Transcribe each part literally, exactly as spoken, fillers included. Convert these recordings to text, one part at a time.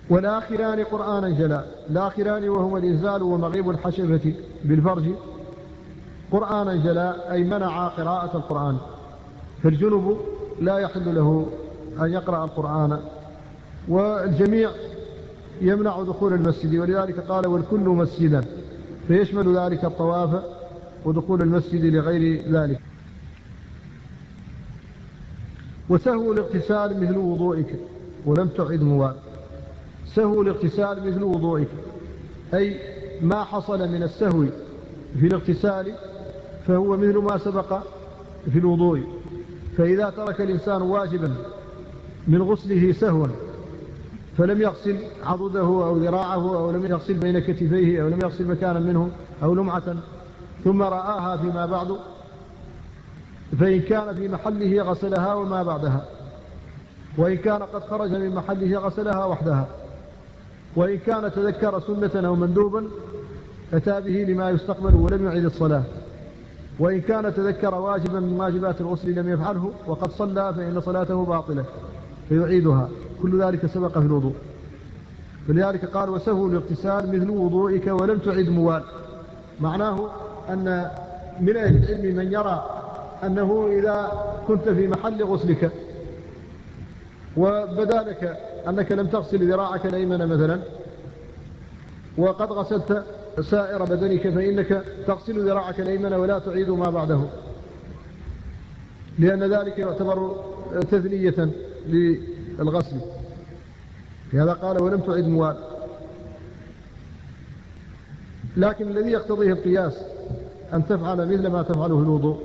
والآخران قرآنا جلا. الآخران وهو الإنزال ومغيب الحشفة بالفرج قرآنا جلا أي منع قراءة القرآن، فالجنب لا يحل له أن يقرأ القرآن، والجميع يمنع دخول المسجد، ولذلك قال والكل مسجدا، فيشمل ذلك الطواف ودخول المسجد لغير ذلك. وسهو الاغتسال مثل وضوئك ولم تعد موال. سهو الاغتسال مثل وضوئك أي ما حصل من السهو في الاغتسال فهو مثل ما سبق في الوضوء. فإذا ترك الإنسان واجبا من غسله سهوا فلم يغسل عضده أو ذراعه أو لم يغسل بين كتفيه أو لم يغسل مكانا منه أو لمعة ثم رآها فيما بعد، فإن كان في محله غسلها وما بعدها، وإن كان قد خرج من محله غسلها وحدها، وإن كان تذكر سنة أو مندوبا أتى به لما يستقبل ولم يعيد الصلاة، وإن كان تذكر واجبا من واجبات الغسل لم يفعله وقد صلى فإن صلاته باطلة فيعيدها. كل ذلك سبق في الوضوء. فلذلك قال وسهو الاغتسال مثل وضوئك ولم تعد موال. معناه أن من أهل العلم من يرى أنه إذا كنت في محل غسلك وبدا لك أنك لم تغسل ذراعك الأيمن مثلا وقد غسلت سائر بدنك فإنك تغسل ذراعك الأيمن ولا تعيد ما بعده، لأن ذلك يعتبر تثنية للغسل. لهذا قال ولم تعد موال. لكن الذي يقتضيه القياس أن تفعل مثل ما تفعله الوضوء.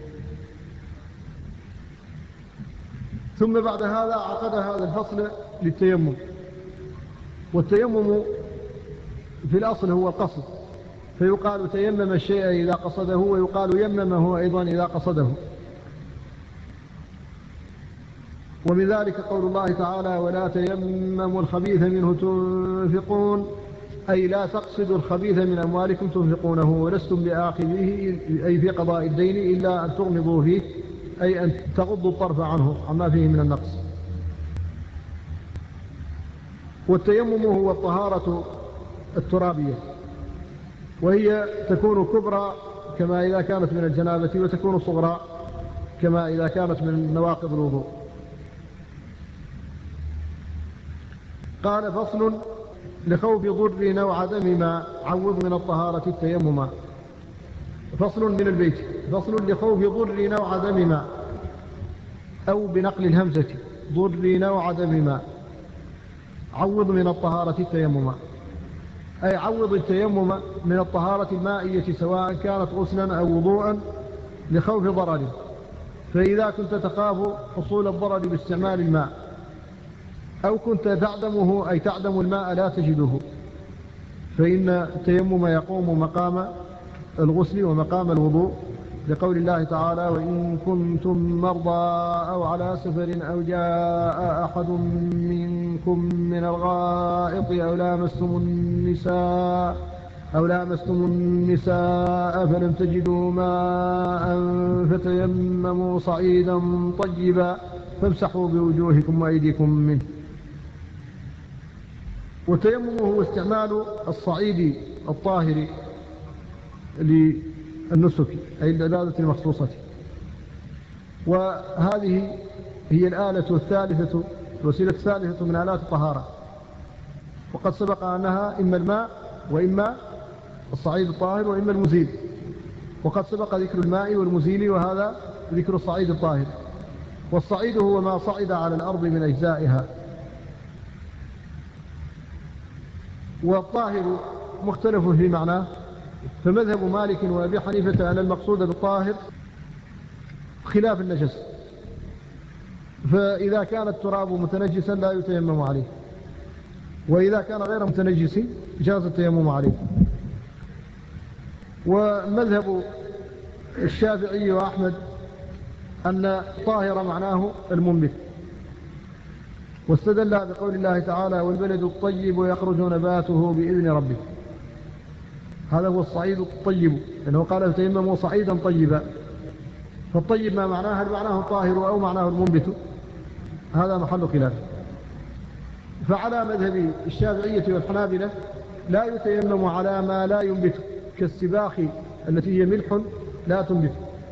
ثم بعد هذا عقد هذا الفصل للتيمم. والتيمم في الأصل هو القصد، فيقال تيمم الشيء إذا قصده، ويقال يممه أيضا إذا قصده. ومن ذلك قول الله تعالى ولا تيمموا الخبيث منه تنفقون، أي لا تقصدوا الخبيث من أموالكم تنفقونه ولستم بآخذه أي في قضاء الدين إلا أن تغمضوا فيه، أي أن تغضوا الطرف عنه عما فيه من النقص. والتيمم هو الطهارة الترابية، وهي تكون كبرى كما إذا كانت من الجنابة، وتكون صغرى كما إذا كانت من نواقض الوضوء. قال فصل لخوف ضر أو عدم ما عوض من الطهارة التيمم. فصل من البيت. فصل لخوف ضر أو عدم ما، أو بنقل الهمزة ضر أو عدم ما عوض من الطهارة التيمم، أي عوض التيمم من الطهارة المائية سواء كانت غسلا أو وضوءا لخوف ضرر. فإذا كنت تخاف حصول الضرر باستعمال الماء أو كنت تعدمه أي تعدم الماء لا تجده، فإن التيمم يقوم مقام الغسل ومقام الوضوء، لقول الله تعالى وإن كنتم مرضى أو على سفر أو جاء أحد منكم من الغائط أو لامستم النساء أو لامستم النساء فلم تجدوا ماء فتيمموا صعيدا طيبا فامسحوا بوجوهكم وأيديكم منه. والتيمم هو استعمال الصعيد الطاهر للنسك أي العبادة المخصوصة. وهذه هي الآلة الثالثة الوسيلة الثالثة من آلات الطهارة، وقد سبق أنها إما الماء وإما الصعيد الطاهر وإما المزيل، وقد سبق ذكر الماء والمزيل وهذا ذكر الصعيد الطاهر. والصعيد هو ما صعد على الأرض من أجزائها. والطاهر مختلف في معناه، فمذهب مالك وأبي حنيفة أن المقصود بالطاهر خلاف النجس، فإذا كان التراب متنجسا لا يتيمم عليه، وإذا كان غير متنجس جاز التيمم عليه. ومذهب الشافعي وأحمد أن طاهر معناه المنبت، واستدل بقول الله تعالى والبلد الطيب يخرج نباته بإذن ربه. هذا هو الصعيد الطيب، لأنه قال تيمموا صعيدا طيبا، فالطيب ما معناه هل معناه الطاهر أو معناه المنبت؟ هذا محل خلاف. فعلى مذهب الشافعية والحنابلة لا يتيمم على ما لا ينبت كالسباخ التي هي ملح لا تنبت،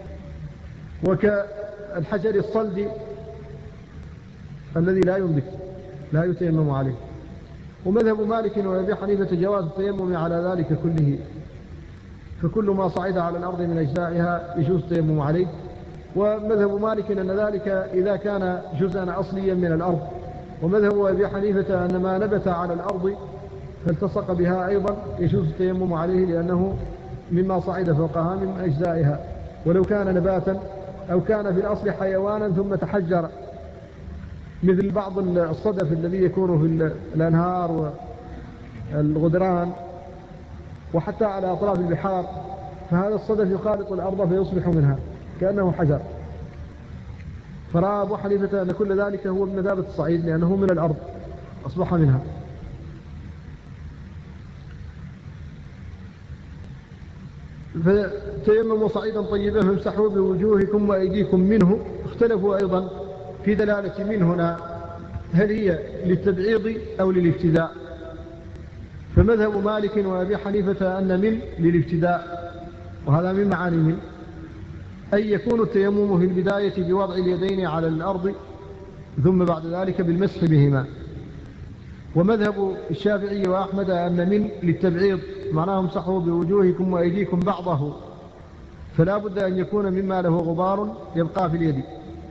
وكالحجر الصلد الذي لا ينبت لا يتيمم عليه. ومذهب مالك وأبي حنيفة جواز التيمم على ذلك كله، فكل ما صعد على الأرض من أجزائها يجوز التيمم عليه. ومذهب مالك أن ذلك إذا كان جزءا أصليا من الأرض، ومذهب أبي حنيفة أن ما نبت على الأرض فالتصق بها أيضا يجوز التيمم عليه، لأنه مما صعد فوقها من أجزائها، ولو كان نباتا أو كان في الأصل حيوانا ثم تحجر، مثل بعض الصدف الذي يكون في الأنهار والغدران وحتى على أطراف البحار، فهذا الصدف يخالط الأرض فيصبح منها كأنه حجر. فرأى أبو حنيفة أن كل ذلك هو من مثابة الصعيد، لأنه من الأرض أصبح منها. فتيمموا صعيدا طيبا فامسحوا بوجوهكم وأيديكم منه. اختلفوا أيضا في دلالة من هنا، هل هي للتبعيض أو للابتداء؟ فمذهب مالك وأبي حنيفة أن من للابتداء، وهذا من معاني من، أي يكون التيمم في البداية بوضع اليدين على الأرض ثم بعد ذلك بالمسح بهما. ومذهب الشافعي وأحمد أن من للتبعيض، معناه امسحوا بوجوهكم وأيديكم بعضه، فلا بد أن يكون مما له غبار يبقى في اليد،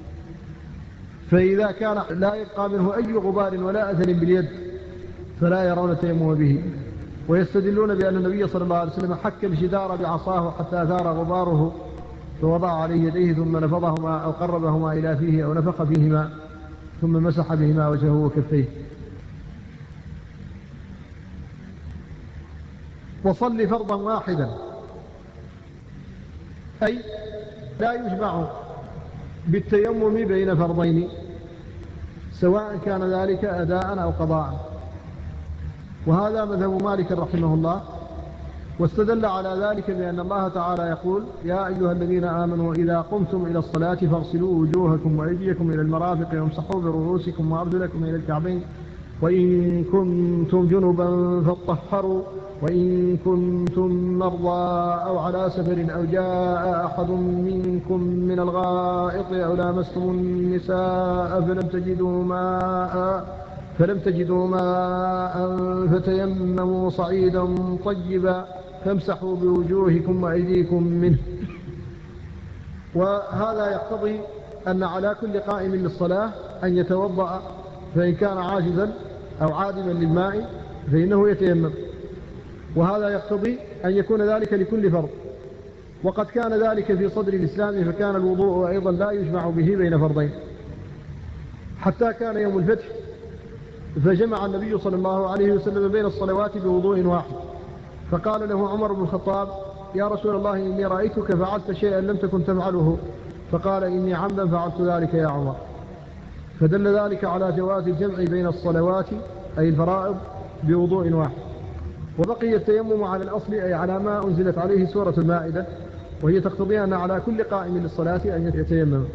فإذا كان لا يبقى منه أي غبار ولا أثر باليد فلا يرون التيمم به. ويستدلون بأن النبي صلى الله عليه وسلم حك الجدار بعصاه حتى أثار غباره فوضع عليه يديه ثم نفضهما أو قربهما إلى فيه أو نفخ فيهما ثم مسح بهما وجهه وكفيه. وصل فرضا واحدا، أي لا يجمع بالتيمم بين فرضين، سواء كان ذلك أداء أو قضاء. وهذا مذهب مالك رحمه الله، واستدل على ذلك بأن الله تعالى يقول: يا أيها الذين آمنوا إذا قمتم إلى الصلاة فاغسلوا وجوهكم وأيديكم إلى المرافق وامسحوا برؤوسكم وأرجلكم إلى الكعبين وإن كنتم جنبا فاطهروا وإن كنتم مرضى أو على سفر أو جاء أحد منكم من الغائط أو لامستم النساء فلم تجدوا ماء فلم تجدوا ماء فتيمموا صعيدا طيبا فامسحوا بوجوهكم وأيديكم منه. وهذا يقتضي أن على كل قائم للصلاة أن يتوضأ، فإن كان عاجزا أو عادما للماء فإنه يتيمم، وهذا يقتضي أن يكون ذلك لكل فرض. وقد كان ذلك في صدر الإسلام، فكان الوضوء أيضا لا يجمع به بين فرضين، حتى كان يوم الفتح فجمع النبي صلى الله عليه وسلم بين الصلوات بوضوء واحد، فقال له عمر بن الخطاب: يا رسول الله إني رأيتك فعلت شيئا لم تكن تفعله، فقال: إني عمدا فعلت ذلك يا عمر. فدل ذلك على جواز الجمع بين الصلوات أي الفرائض بوضوء واحد. وبقي التيمم على الأصل، أي على ما أنزلت عليه سورة المائدة، وهي تقتضي أن على كل قائم للصلاة أن يتيمم.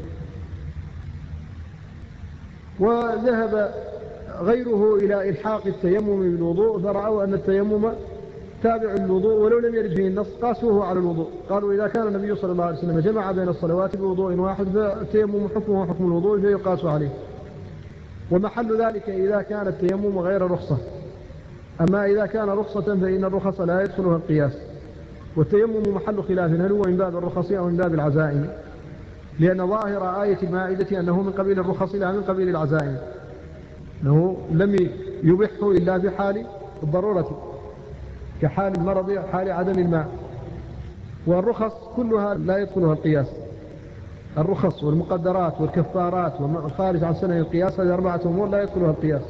وذهب غيره إلى إلحاق التيمم بالوضوء، فرأوا أن التيمم تابع الوضوء ولو لم يرد فيه النص، قاسوه على الوضوء. قالوا إذا كان النبي صلى الله عليه وسلم جمع بين الصلوات بوضوء واحد فالتيمم حكمه حكم الوضوء فيقاس عليه. ومحل ذلك إذا كان التيمم غير رخصة، أما إذا كان رخصة فإن الرخص لا يدخلها القياس. والتيمم محل خلاف، هل هو من باب الرخص أو من باب العزائم؟ لأن ظاهر آية المائدة أنه من قبيل الرخص لا من قبيل العزائم، أنه لم يبحه إلا بحال الضرورة كحال المرض أو حال عدم الماء. والرخص كلها لا يدخلها القياس، الرخص والمقدرات والكفارات والخارج عن سنة القياس، هذه أربعة أمور لا يدخلها القياس.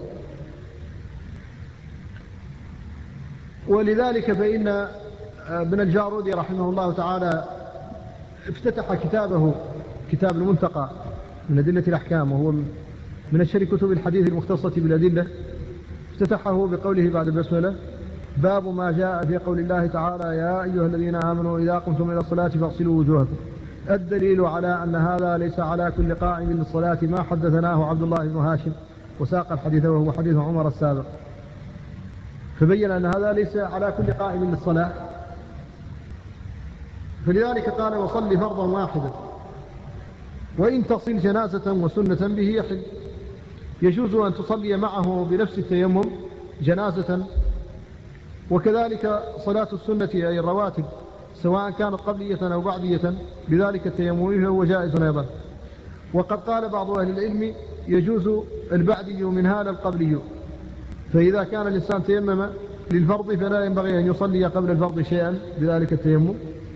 ولذلك فإن ابن الجارودي رحمه الله تعالى افتتح كتابه كتاب المنتقى من أدلة الأحكام، وهو من أشهر كتب الحديث المختصة بالأدلة، افتتحه بقوله بعد البسملة: باب ما جاء في قول الله تعالى: يا أيها الذين آمنوا إذا قمتم إلى الصلاة فاغسلوا وجوهكم. الدليل على أن هذا ليس على كل قائم للصلاة ما حدثناه عبد الله بن هاشم وساق الحديث وهو حديث عمر السابق، فبين أن هذا ليس على كل قائم للصلاة، فلذلك قال وصلي فرضا واحدا، وإن تصل جنازة وسنة به يحل. يجوز أن تصلي معه بنفس التيمم جنازة، وكذلك صلاة السنة أي الرواتب سواء كانت قبلية أو بعدية بذلك التيمم فهو جائز أيضا. وقد قال بعض أهل العلم يجوز البعدي من هذا القبلي، فإذا كان الإنسان تيمم للفرض فلا ينبغي أن يصلي قبل الفرض شيئا بذلك التيمم.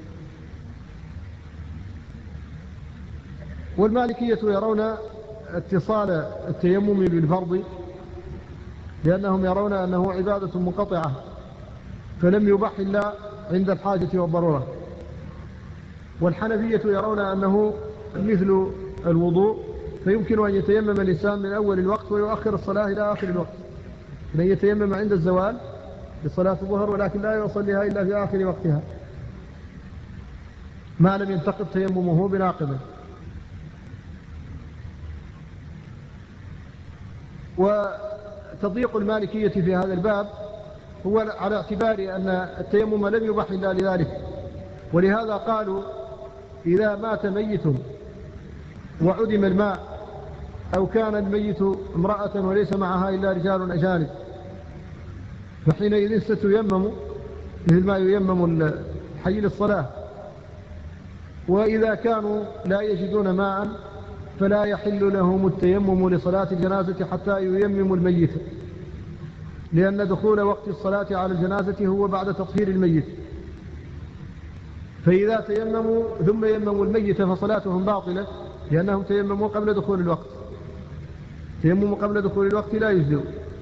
والمالكية يرون اتصال التيمم بالفرض لأنهم يرون أنه عبادة منقطعة فلم يبح إلا عند الحاجة والضرورة. والحنفية يرون أنه مثل الوضوء فيمكن أن يتيمم الإنسان من أول الوقت ويؤخر الصلاة إلى آخر الوقت، أن يتيمم عند الزوال لصلاة الظهر ولكن لا يصليها إلا في آخر وقتها ما لم ينتقض تيممه بناقض. وتضييق المالكية في هذا الباب هو على اعتبار أن التيمم لم يبح إلا لذلك، ولهذا قالوا إذا مات ميت وعدم الماء أو كان الميت امرأة وليس معها إلا رجال أجانب فحينئذ ستيمم مثل ما ييمم الحي للصلاة. وإذا كانوا لا يجدون ماء فلا يحل لهم التيمم لصلاة الجنازة حتى ييمم الميت، لأن دخول وقت الصلاة على الجنازة هو بعد تطهير الميت، فإذا تيمموا ثم يمموا الميت فصلاتهم باطلة لأنهم تيمموا قبل دخول الوقت. تيمموا قبل دخول الوقت لا يجزئ.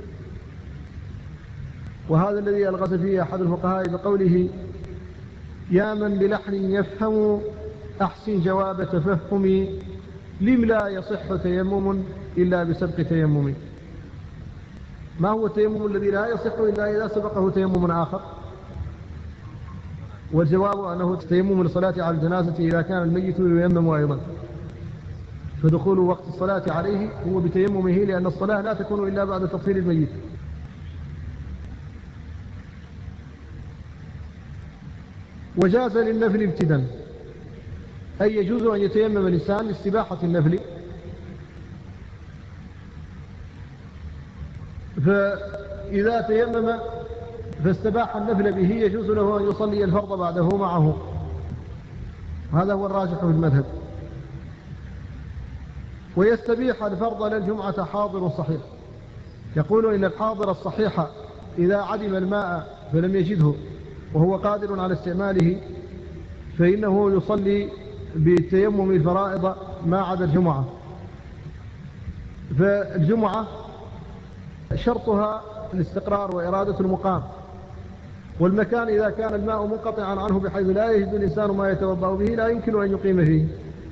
وهذا الذي ألغز فيه أحد الفقهاء بقوله يا من بلحن يفهم أحسن جواب تفهمي لم لا يصح تيمم إلا بسبق تيمم. ما هو التيمم الذي لا يصح إلا إذا سبقه تيمم آخر؟ والجواب أنه تيمم للصلاة على الجنازة إذا كان الميت ييمم أيضا، فدخول وقت الصلاة عليه هو بتيممه لأن الصلاة لا تكون إلا بعد تطهير الميت. وجاز للنفل ابتدا، أي يجوز أن يتيمم الإنسان لاستباحة النفل، فإذا تيمم فاستباح النفل به يجوز له أن يصلي الفرض بعده معه، هذا هو الراجح في المذهب. ويستبيح الفرض للجمعة حاضر صحيح، يقول إن الحاضر الصحيح إذا عدم الماء فلم يجده وهو قادر على استعماله فإنه يصلي بتيمم الفرائض ما عدا الجمعة. فالجمعة شرطها الاستقرار وإرادة المقام، والمكان إذا كان الماء منقطعا عنه بحيث لا يجد الإنسان ما يتوضأ به لا يمكن أن يقيم فيه.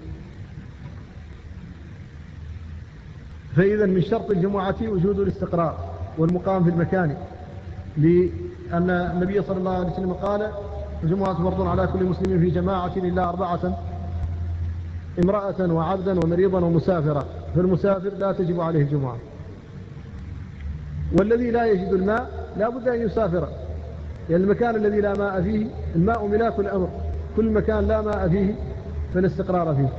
فإذا من شرط الجمعة وجود الاستقرار والمقام في المكان، لأن النبي صلى الله عليه وسلم قال الجمعة فرض على كل مسلم في جماعة إلا أربعة امرأة وعبدا ومريضا ومسافرا، فالمسافر لا تجب عليه الجمعة. والذي لا يجد الماء لا بد أن يسافر، يعني المكان الذي لا ماء فيه الماء ملاك الأمر، كل مكان لا ماء فيه فلا استقرار فيه.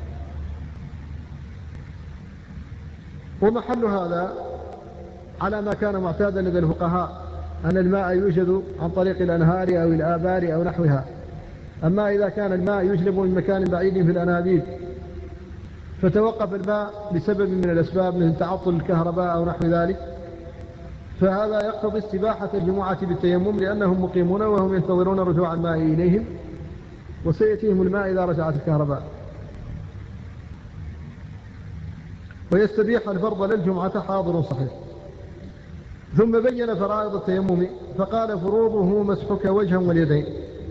ومحل هذا على ما كان معتادا لدى الفقهاء أن الماء يوجد عن طريق الأنهار أو الآبار أو نحوها. أما إذا كان الماء يجلب من مكان بعيد في الأنابيب فتوقف الماء بسبب من الأسباب مثل تعطل الكهرباء أو نحو ذلك، فهذا يقتضي استباحة الجمعة بالتيمم لأنهم مقيمون وهم ينتظرون رجوع الماء إليهم وسيأتيهم الماء إذا رجعت الكهرباء. ويستبيح الفرض للجمعة حاضر صحيح. ثم بين فرائض التيمم فقال فروضه مسحك وجها واليدين.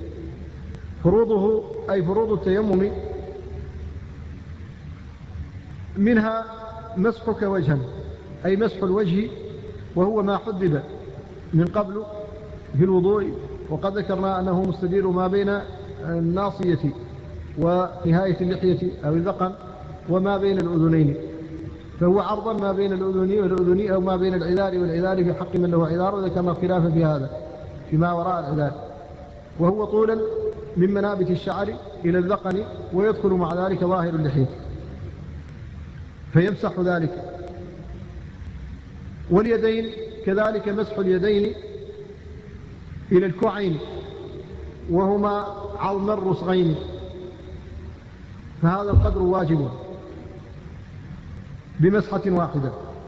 فروضه أي فروض التيمم منها مسحك وجها أي مسح الوجه، وهو ما حدد من قبل في الوضوء، وقد ذكرنا أنه مستدير ما بين الناصية ونهاية اللحية أو الذقن وما بين الأذنين. فهو عرضا ما بين الأذني والأذني أو ما بين العذار والعذار في حق من له عذار، وذكرنا الخلاف في هذا فيما وراء العذار. وهو طولا من منابت الشعر إلى الذقن، ويدخل مع ذلك ظاهر اللحية فيمسح ذلك. واليدين كذلك مسح اليدين إلى الكوعين وهما عظم الرسغين، فهذا القدر واجب بمسحة واحدة.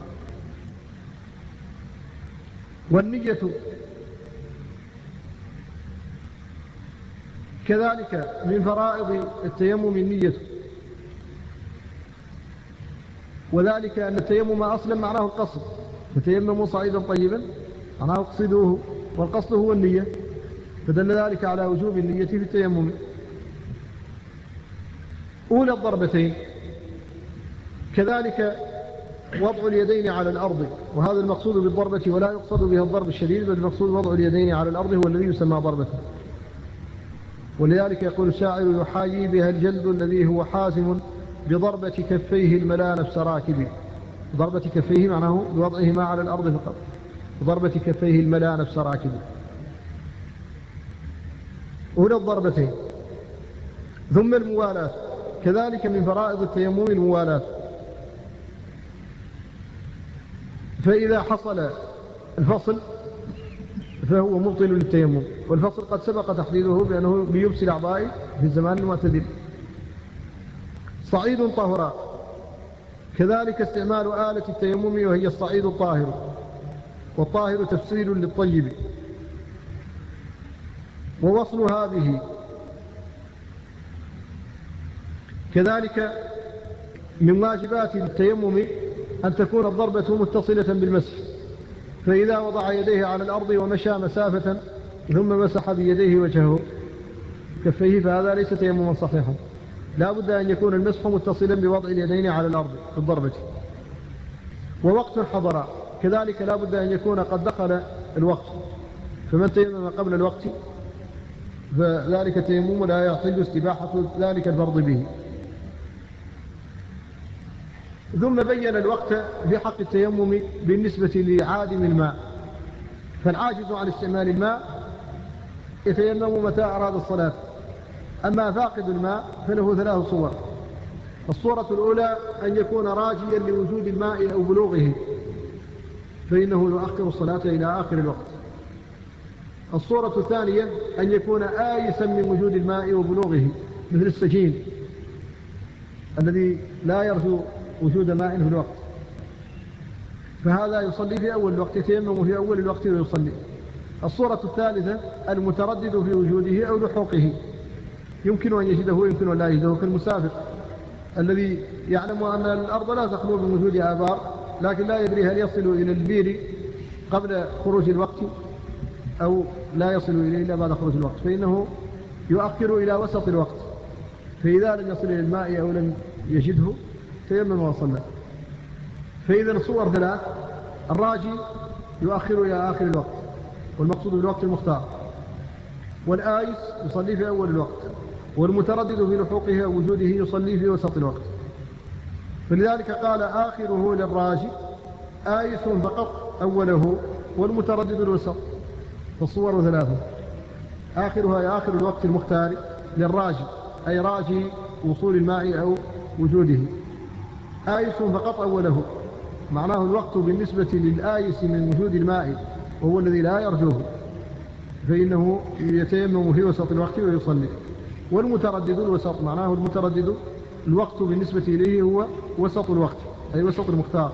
والنية كذلك من فرائض التيمم النية، وذلك أن التيمم أصلا معناه القصد، فتيمموا صعيدا طيبا معناه اقصدوه، والقصد هو النية، فدل ذلك على وجوب النية في التيمم. أولى الضربتين كذلك وضع اليدين على الأرض، وهذا المقصود بالضربة، ولا يقصد بها الضرب الشديد، بل المقصود وضع اليدين على الأرض هو الذي يسمى ضربة. ولذلك يقول الشاعر: يحايي بها الجلد الذي هو حاسم بضربة كفيه الملا نفس راكب. ضربة كفيه معناه بوضعهما على الأرض فقط، ضربة كفيه الملا نفس راكب. أولى الضربتين. ثم الموالاة كذلك من فرائض التيمم الموالاة، فإذا حصل الفصل فهو مبطل للتيمم، والفصل قد سبق تحديده بأنه بيبسي الأعضاء في الزمان المعتدل. صعيد طهرا كذلك استعمال آلة التيمم وهي الصعيد الطاهر، والطاهر تفسير للطيب. ووصل هذه كذلك من واجبات التيمم أن تكون الضربة متصلة بالمسح، فإذا وضع يديه على الأرض ومشى مسافة ثم مسح بيديه وجهه كفيه فهذا ليس تيمما صحيحا، لا بد أن يكون المسح متصلا بوضع اليدين على الأرض في الضربة. ووقت حضر كذلك لا بد أن يكون قد دخل الوقت، فمن تيمم قبل الوقت فذلك التيمم لا يحل استباحة ذلك الفرض به. ثم بين الوقت في حق التيمم بالنسبة لعادم الماء، فالعاجز عن استعمال الماء يتيمم متى أراد الصلاة، أما فاقد الماء فله ثلاث صور. الصورة الأولى أن يكون راجيا لوجود الماء أو بلوغه، فإنه يؤخر الصلاة إلى آخر الوقت. الصورة الثانية أن يكون آيسا من وجود الماء وبلوغه، مثل السجين الذي لا يرجو وجود ماء في الوقت، فهذا يصلي في أول الوقت، يتيمم في أول الوقت ويصلي. الصورة الثالثة المتردد في وجوده أو لحوقه، يمكن أن يجده ويمكن أن لا يجده، كالمسافر الذي يعلم أن الأرض لا تخلو من وجود آبار، لكن لا يدري هل يصل إلى البير قبل خروج الوقت أو لا يصل إليه إلا بعد خروج الوقت، فإنه يؤخر إلى وسط الوقت، فإذا لم يصل إلى الماء أو لم يجده تيمم وصلى. فإذا صور ثلاث: الراجي يؤخر إلى آخر الوقت والمقصود بالوقت المختار، والآيس يصلي في أول الوقت، والمتردد في لحوقه أو وجوده يصلي في وسط الوقت. فلذلك قال آخره للراجي، آيس فقط أوله، والمتردد الوسط. فالصور ثلاثة: آخرها يا آخر الوقت المختار للراجي أي راجي وصول الماء أو وجوده، آيس فقط أوله معناه الوقت بالنسبة للآيس من وجود الماء وهو الذي لا يرجوه، فإنه يتيمم في وسط الوقت ويصلي. والمتردد الوسط معناه المتردد الوقت بالنسبة إليه هو وسط الوقت أي وسط المختار.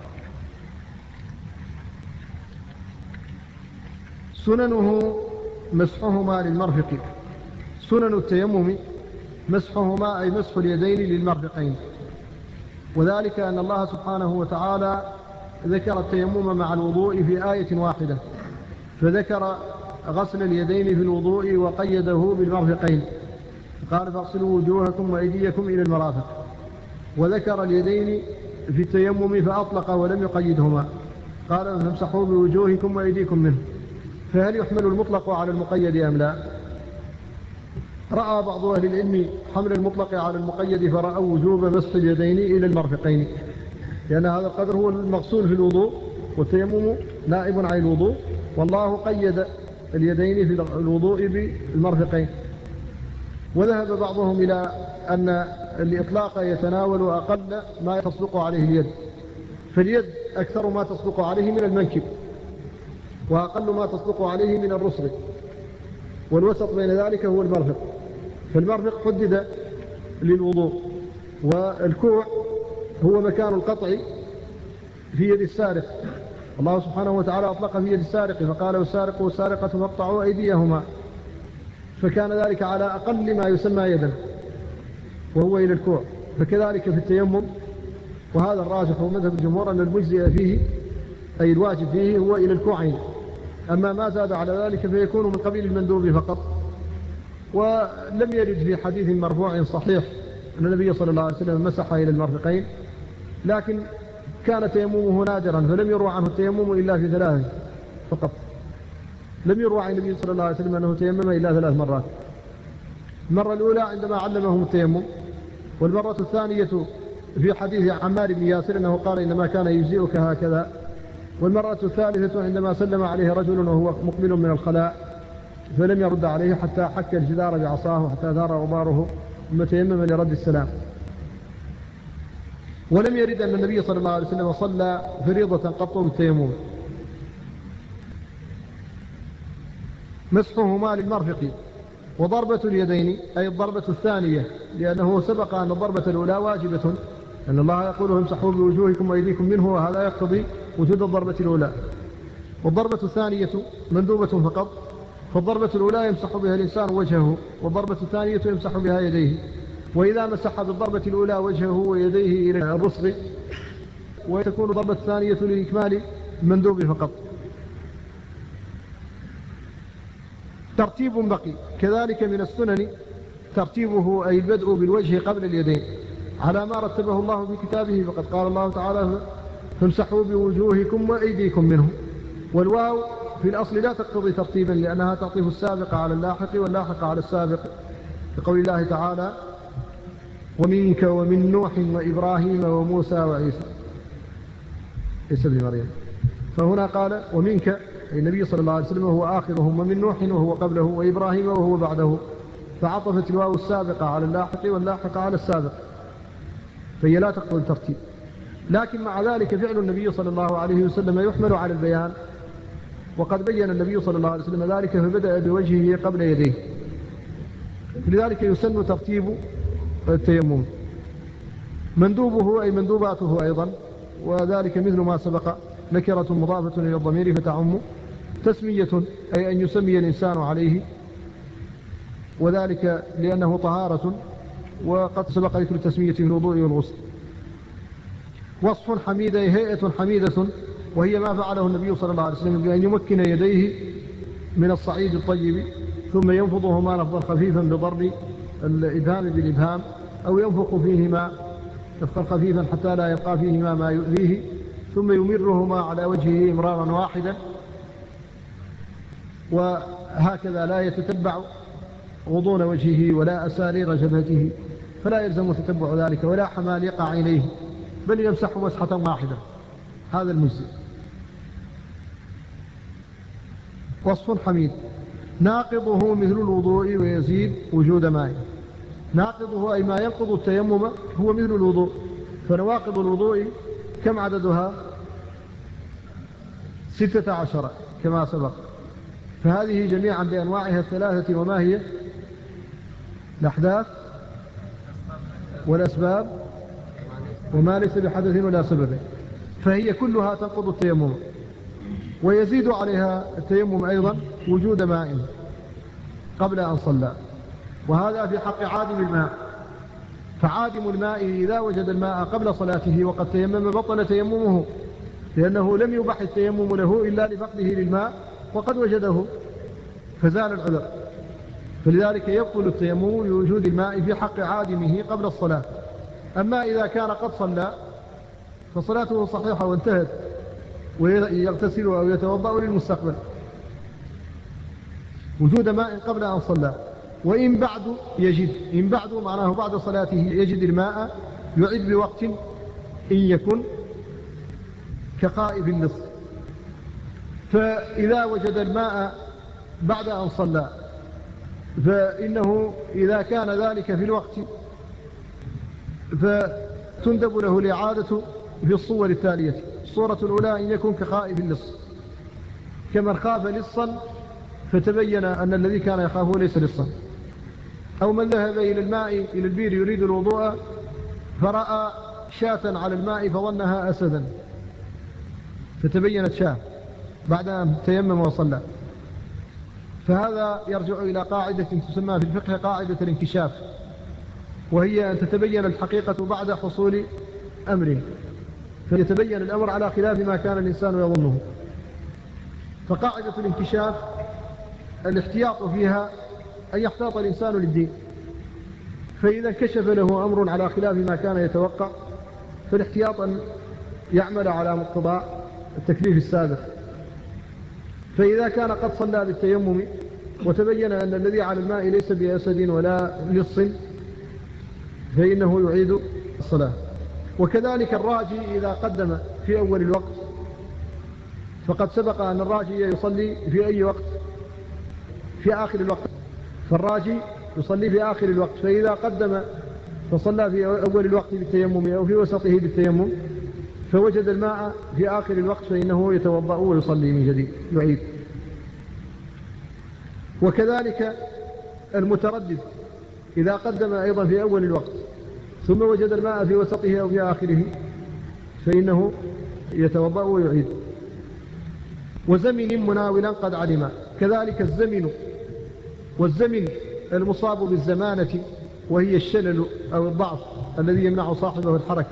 سننه مسحهما للمرفق. سنن التيمم مسحهما أي مسح اليدين للمرفقين، وذلك أن الله سبحانه وتعالى ذكر التيمم مع الوضوء في آية واحدة، فذكر غسل اليدين في الوضوء وقيده بالمرفقين، قال: فاغسلوا وجوهكم وأيديكم إلى المرافق. وذكر اليدين في التيمم فأطلق ولم يقيدهما، قال: فامسحوا بوجوهكم وأيديكم منه. فهل يحمل المطلق على المقيد أم لا؟ رأى بعض أهل العلم حمل المطلق على المقيد، فرأوا وجوب مسح اليدين إلى المرفقين، لأن هذا القدر هو المغسول في الوضوء، والتيمم نائب عن الوضوء. والله قيد اليدين في الوضوء بالمرفقين. وذهب بعضهم إلى أن الإطلاق يتناول أقل ما تصدق عليه اليد، فاليد أكثر ما تصدق عليه من المنكب، وأقل ما تصدق عليه من الرسغ، والوسط بين ذلك هو المرفق. فالمرفق حدد للوضوء، والكوع هو مكان القطع في يد السارق. الله سبحانه وتعالى أطلق في يد السارق فقال والسارق والسارقة فاقطعوا أيديهما، فكان ذلك على أقل ما يسمى يدا وهو إلى الكوع. فكذلك في التيمم، وهذا الراجح ومذهب الجمهور أن المجزئ فيه أي الواجب فيه هو إلى الكوعين، أما ما زاد على ذلك فيكون من قبيل المندوب فقط. ولم يرد في حديث مرفوع صحيح أن النبي صلى الله عليه وسلم مسح إلى المرفقين، لكن كان تيممه نادرا، فلم يروى عنه التيمم إلا في ثلاث فقط. لم يروى عن النبي صلى الله عليه وسلم أنه تيمم إلا ثلاث مرات. المرة الأولى عندما علمهم التيمم، والمرة الثانية في حديث عمار بن ياسر أنه قال إنما كان يجزئك هكذا، والمرة الثالثة عندما سلم عليه رجل وهو مقبل من الخلاء فلم يرد عليه حتى حك الجدار بعصاه حتى ثار غباره ثم تيمم لرد السلام. ولم يرد أن النبي صلى الله عليه وسلم صلى فريضة قط بالتيمم. مسحهما للمرفق، وضربة اليدين أي الضربة الثانية، لأنه سبق أن الضربة الأولى واجبة، أن الله يقول امسحوا بوجوهكم وأيديكم منه، وهذا يقتضي وجود الضربة الأولى. والضربة الثانية مندوبة فقط، فالضربة الأولى يمسح بها الإنسان وجهه، والضربة الثانية يمسح بها يديه. وإذا مسح بالضربة الأولى وجهه ويديه إلى الرسغ، وتكون الضربة الثانية لإكمال المندوب فقط. ترتيب بقي كذلك من السنن ترتيبه أي البدء بالوجه قبل اليدين على ما رتبه الله في كتابه، فقد قال الله تعالى فامسحوا بوجوهكم وأيديكم منه. والواو في الأصل لا تقتضي ترتيبا، لأنها تعطف السابق على اللاحق واللاحق على السابق، كقول الله تعالى ومنك ومن نوح وإبراهيم وموسى وعيسى عيسى بن مريم. فهنا قال ومنك أي النبي صلى الله عليه وسلم هو آخرهم، ومن نوح وهو قبله، وإبراهيم وهو بعده، فعطفت الواو السابقة على اللاحق واللاحق على السابق، فهي لا تقتضي الترتيب. لكن مع ذلك فعل النبي صلى الله عليه وسلم يحمل على البيان، وقد بين النبي صلى الله عليه وسلم ذلك فبدأ بوجهه قبل يديه، لذلك يسن ترتيب التيمم. مندوبه أي مندوباته أيضا، وذلك مثل ما سبق، نكرة مضافة إلى الضمير فتعم، تسمية أي أن يسمي الإنسان عليه، وذلك لأنه طهارة، وقد سبق ذكر التسمية في الوضوء والغسل. وصف حميد أي هيئة حميدة، وهي ما فعله النبي صلى الله عليه وسلم بأن يمكن يديه من الصعيد الطيب ثم ينفضهما نفضا خفيفا بضرب الإبهام بالإبهام، أو ينفخ فيهما نفخا خفيفا حتى لا يبقى فيهما ما يؤذيه، ثم يمرهما على وجهه إمرارا واحدا، وهكذا لا يتتبع غضون وجهه ولا أسارير جبهته، فلا يلزم تتبع ذلك، ولا حمالق عينيه، بل يمسح مسحة واحدة. هذا المجزئ. وصف حميد ناقضه مثل الوضوء ويزيد وجود ماء. ناقضه أي ما ينقض التيمم هو مثل الوضوء، فنواقض الوضوء كم عددها؟ ستة عشر كما سبق، فهذه جميعا بأنواعها الثلاثة. وما هي؟ الأحداث والأسباب وما ليس بحدث ولا سبب، فهي كلها تنقض التيمم. ويزيد عليها التيمم أيضا وجود ماء قبل أن صلى، وهذا في حق عادم الماء. فعادم الماء إذا وجد الماء قبل صلاته وقد تيمم بطل تيممه، لأنه لم يبح التيمم له إلا لفقده للماء، وقد وجده فزال العذر. فلذلك يبطل التيمم بوجود الماء في حق عادمه قبل الصلاة. أما إذا كان قد صلى فصلاته صحيحة وانتهت، ويغتسل أو يتوضأ للمستقبل، وجود ماء قبل أن صلى. وإن بعد يجد، إن بعد معناه بعد صلاته يجد الماء، يعد بوقت إن يكن كقائب اللص. فإذا وجد الماء بعد أن صلى فإنه إذا كان ذلك في الوقت فتندب له الإعادة في الصور التالية. الصورة الأولى أن يكون كخائف اللص، كمن خاف لصا فتبين أن الذي كان يخافه ليس لصا، أو من ذهب إلى الماء إلى البير يريد الوضوء فرأى شاة على الماء فظنها أسدا فتبينت شاة بعد أن تيمم وصلى. فهذا يرجع إلى قاعدة تسمى في الفقه قاعدة الانكشاف، وهي أن تتبين الحقيقة بعد حصول أمره، فيتبين الأمر على خلاف ما كان الإنسان يظنه. فقاعدة الانكشاف الاحتياط فيها أن يحتاط الإنسان للدين، فإذا انكشف له أمر على خلاف ما كان يتوقع فالاحتياط أن يعمل على مقتضى التكليف السابق. فإذا كان قد صلى بالتيمم وتبين أن الذي على الماء ليس بأسد ولا لص فإنه يعيد الصلاة. وكذلك الراجي إذا قدم في أول الوقت، فقد سبق أن الراجي يصلي في أي وقت؟ في آخر الوقت. فالراجي يصلي في آخر الوقت، فإذا قدم فصلى في أول الوقت بالتيمم أو في وسطه بالتيمم فوجد الماء في آخر الوقت فإنه يتوضأ ويصلي من جديد يعيد. وكذلك المتردد إذا قدم أيضا في أول الوقت ثم وجد الماء في وسطه أو في آخره فإنه يتوضأ ويعيد. وزمن مناولا قد علم، كذلك الزمن، والزمن المصاب بالزمانة وهي الشلل أو الضعف الذي يمنع صاحبه الحركة.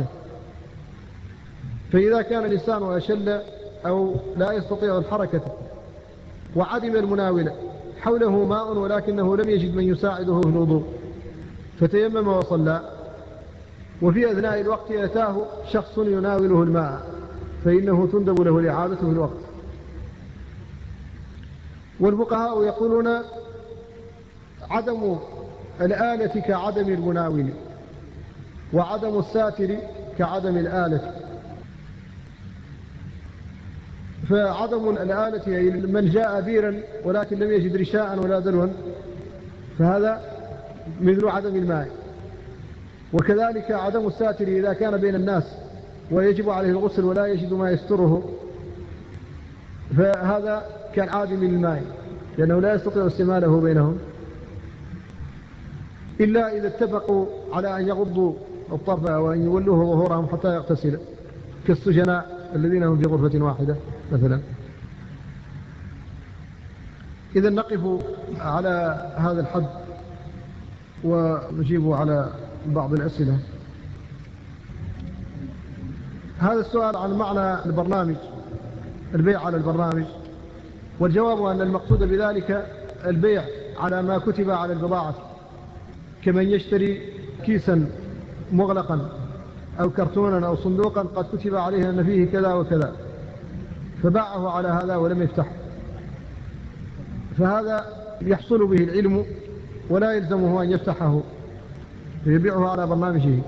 فإذا كان الإنسان أشل أو لا يستطيع الحركة وعدم المناولة، حوله ماء ولكنه لم يجد من يساعده في الوضوء فتيمم وصلى، وفي أثناء الوقت أتاه شخص يناوله الماء فإنه تندب له الإعادة في الوقت. والفقهاء يقولون عدم الآلة كعدم المناول، وعدم الساتر كعدم الآلة. فعدم الآلة أي من جاء بيرا ولكن لم يجد رشاء ولا دلوا فهذا مثل عدم الماء. وكذلك عدم الساتر إذا كان بين الناس ويجب عليه الغسل ولا يجد ما يستره فهذا كالعادم للماء لأنه لا يستطيع استعماله بينهم، إلا إذا اتفقوا على أن يغضوا الطرف وأن يولوه ظهورهم حتى يغتسل كالسجناء الذين هم في غرفة واحدة مثلا. إذا نقف على هذا الحد ونجيب على بعض الأسئلة. هذا السؤال عن معنى البرنامج، البيع على البرنامج، والجواب أن المقصود بذلك البيع على ما كتب على البضاعة، كمن يشتري كيسا مغلقا أو كرتونا أو صندوقا قد كتب عليه أن فيه كذا وكذا فباعه على هذا ولم يفتح، فهذا يحصل به العلم ولا يلزمه أن يفتحه فيبيعه على برنامجه.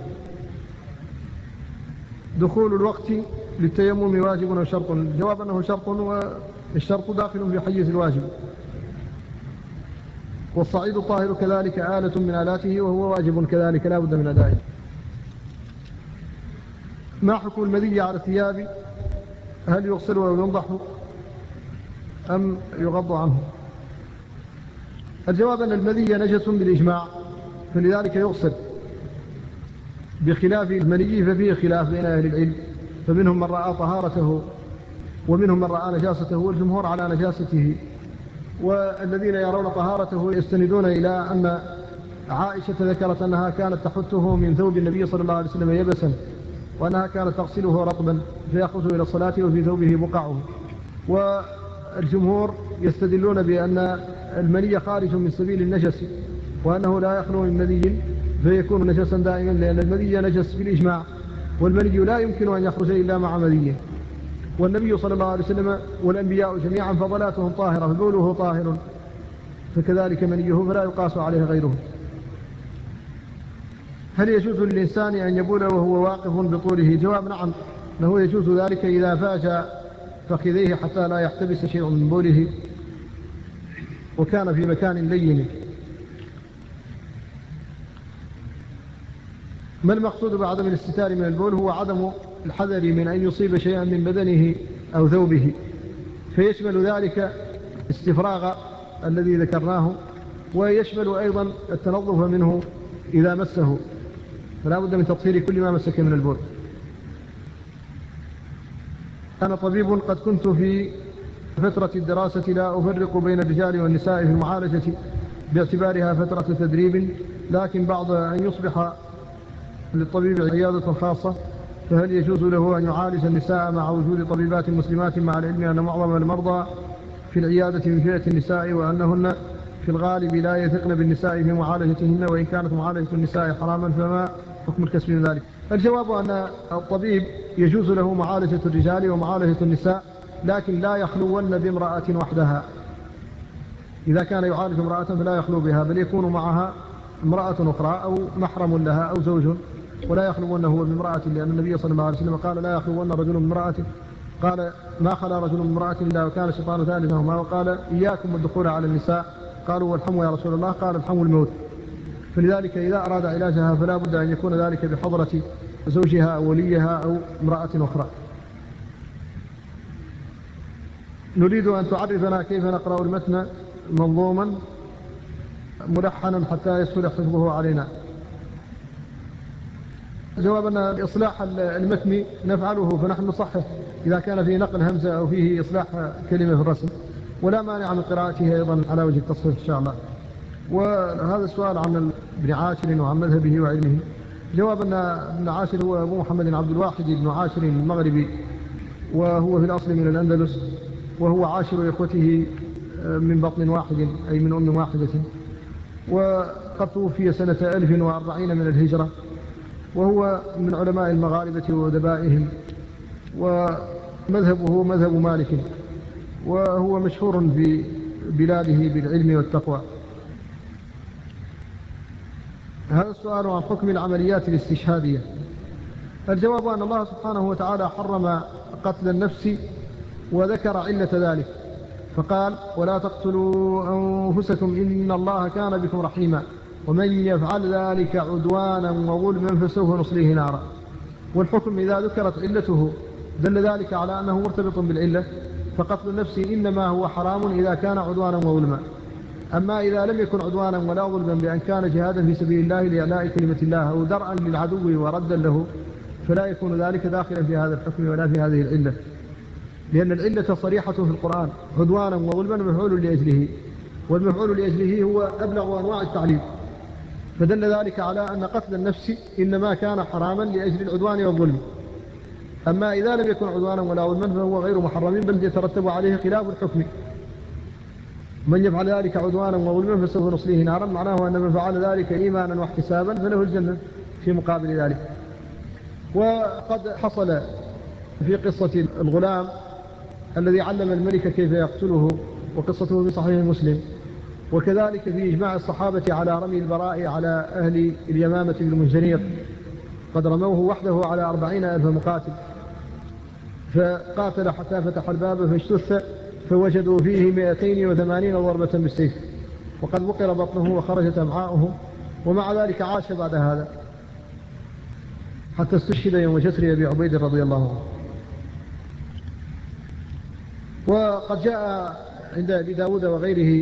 دخول الوقت للتيمم واجب أو شرط؟ الجواب أنه شرط، والشرط داخل في حيز الواجب. والصعيد الطاهر كذلك آلة من آلاته وهو واجب كذلك لا بد من أدائه. ما حكم المذي على الثياب؟ هل يغسل أو ينضح أم يغض عنه؟ الجواب أن المذي نجس بالإجماع فلذلك يغسل، بخلاف المني ففيه خلاف بين أهل العلم، فمنهم من رأى طهارته ومنهم من رأى نجاسته، والجمهور على نجاسته. والذين يرون طهارته يستندون إلى أن عائشة ذكرت أنها كانت تحته من ثوب النبي صلى الله عليه وسلم يبسا، وأنها كانت تغسله رطبا فيأخذ إلى الصلاة وفي ثوبه بقعه. والجمهور يستدلون بأن المني خارج من سبيل النجس وأنه لا يخلو من مذي فيكون نجسا دائما، لأن المذي نجس بالإجماع، والمني لا يمكن أن يخرج إلا مع مذي. والنبي صلى الله عليه وسلم والأنبياء جميعا فضلاتهم طاهرة فبوله طاهر، فكذلك منيه فلا يقاس عليه غيره. هل يجوز للإنسان أن يبول وهو واقف بطوله؟ جواب نعم، أنه يجوز ذلك إذا فاج فخذيه حتى لا يحتبس شيء من بوله وكان في مكان لين. ما المقصود بعدم الاستتار من البول؟ هو عدم الحذر من أن يصيب شيئا من بدنه أو ثوبه، فيشمل ذلك استفراغ الذي ذكرناه، ويشمل أيضا التنظف منه إذا مسه، فلا بد من تطهير كل ما مسك من البول. أنا طبيب قد كنت في فترة الدراسة لا أفرق بين الرجال والنساء في المعالجة باعتبارها فترة تدريب، لكن بعد أن يصبح للطبيب عيادة خاصة، فهل يجوز له أن يعالج النساء مع وجود طبيبات مسلمات، مع العلم أن معظم المرضى في العيادة من فئة النساء وأنهن في الغالب لا يثقن بالنساء في معالجتهن، وإن كانت معالجة النساء حراما فما حكم الكسب من ذلك؟ الجواب أن الطبيب يجوز له معالجة الرجال ومعالجة النساء، لكن لا يخلون بامرأة وحدها. إذا كان يعالج امرأة فلا يخلو بها، بل يكون معها امرأة أخرى أو محرم لها أو زوج، ولا يخلون هو بامرأة، لأن النبي صلى الله عليه وسلم قال لا يخلون رجل بامرأة، قال ما خلا رجل بامرأة إلا وكان الشيطان ثالثهما، وقال إياكم الدخول على النساء، قالوا والحم يا رسول الله، قال الحم الموت. فلذلك إذا أراد علاجها فلا بد أن يكون ذلك بحضرة زوجها أو وليها أو امرأة أخرى. نريد أن تعرفنا كيف نقرأ المتن منظوما ملحنا حتى يسهل حفظه علينا. جوابنا إصلاح المتن نفعله، فنحن نصحح إذا كان فيه نقل همزة أو فيه إصلاح كلمة في الرسم، ولا مانع من قراءته أيضا على وجه التصحيح إن شاء الله. وهذا السؤال عن ابن عاشر وعن مذهبه وعلمه. جواب أن ابن عاشر هو أبو محمد عبد الواحد بن عاشر المغربي، وهو في الأصل من الأندلس، وهو عاشر إخوته من بطن واحد أي من أم واحدة، وقد توفي سنة ألف وأربعين من الهجرة، وهو من علماء المغاربة وأدبائهم، ومذهبه مذهب مالك، وهو مشهور في بلاده بالعلم والتقوى. هذا السؤال عن حكم العمليات الاستشهادية. الجواب أن الله سبحانه وتعالى حرم قتل النفس وذكر علة ذلك، فقال ولا تقتلوا أنفسكم إن الله كان بكم رحيما ومن يفعل ذلك عدوانا وظلما فسوف نصليه نارا. والحكم إذا ذكرت علته دل ذلك على أنه مرتبط بالعلة، فقتل النفس إنما هو حرام إذا كان عدوانا وظلما. أما إذا لم يكن عدوانا ولا ظلما بأن كان جهادا في سبيل الله لإعلاء كلمة الله أو درءا للعدو وردا له، فلا يكون ذلك داخلا في هذا الحكم ولا في هذه العلة، لأن العلة صريحة في القرآن، عدوانا وظلما مفعول لأجله، والمفعول لأجله هو أبلغ أنواع التعليم، فدل ذلك على أن قتل النفس إنما كان حراما لأجل العدوان والظلم. أما إذا لم يكن عدوانا ولا ظلما فهو غير محرم، بل يترتب عليه خلاف الحكم. من يفعل ذلك عدوانا وظلما فسوف نصليه نارا، معناه أن من فعل ذلك إيمانا واحتسابا فله الجنة في مقابل ذلك. وقد حصل في قصة الغلام الذي علم الملك كيف يقتله، وقصته في صحيح مسلم، وكذلك في إجماع الصحابة على رمي البراء على أهل اليمامة بالمنجنيق، قد رموه وحده على أربعين ألف مقاتل، فقاتل حتى فتح الباب فاجتث فوجدوا فيه مئتين وثمانين ضربة بالسيف، وقد بقر بطنه وخرجت أمعاؤه، ومع ذلك عاش بعد هذا حتى استشهد يوم جسر أبي عبيد رضي الله عنه. وقد جاء عند أبي داود وغيره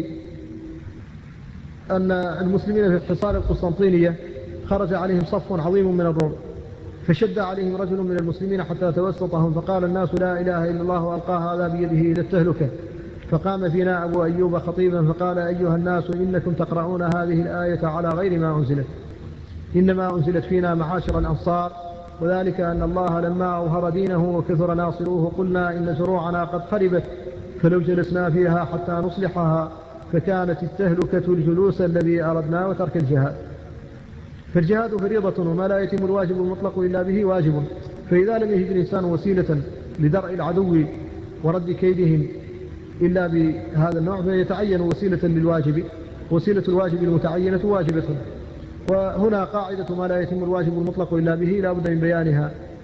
أن المسلمين في حصار القسطنطينية خرج عليهم صف عظيم من الروم، فشد عليهم رجل من المسلمين حتى توسطهم، فقال الناس لا إله إلا الله وألقى هذا بيده إلى التهلكة. فقام فينا أبو أيوب خطيبا فقال أيها الناس إنكم تقرؤون هذه الآية على غير ما أنزلت، إنما أنزلت فينا معاشر الأنصار، وذلك أن الله لما أظهر دينه وكثر ناصروه قلنا إن زروعنا قد خربت، فلو جلسنا فيها حتى نصلحها فكانت التهلكة الجلوس الذي أردنا وترك الجهاد. فالجهاد فريضة، وما لا يتم الواجب المطلق إلا به واجب، فإذا لم يجد الإنسان وسيلة لدرء العدو ورد كيدهم إلا بهذا النوع فيتعين وسيلة للواجب، وسيلة الواجب المتعينة واجبة. وهنا قاعدة ما لا يتم الواجب المطلق إلا به لا بد من بيانها،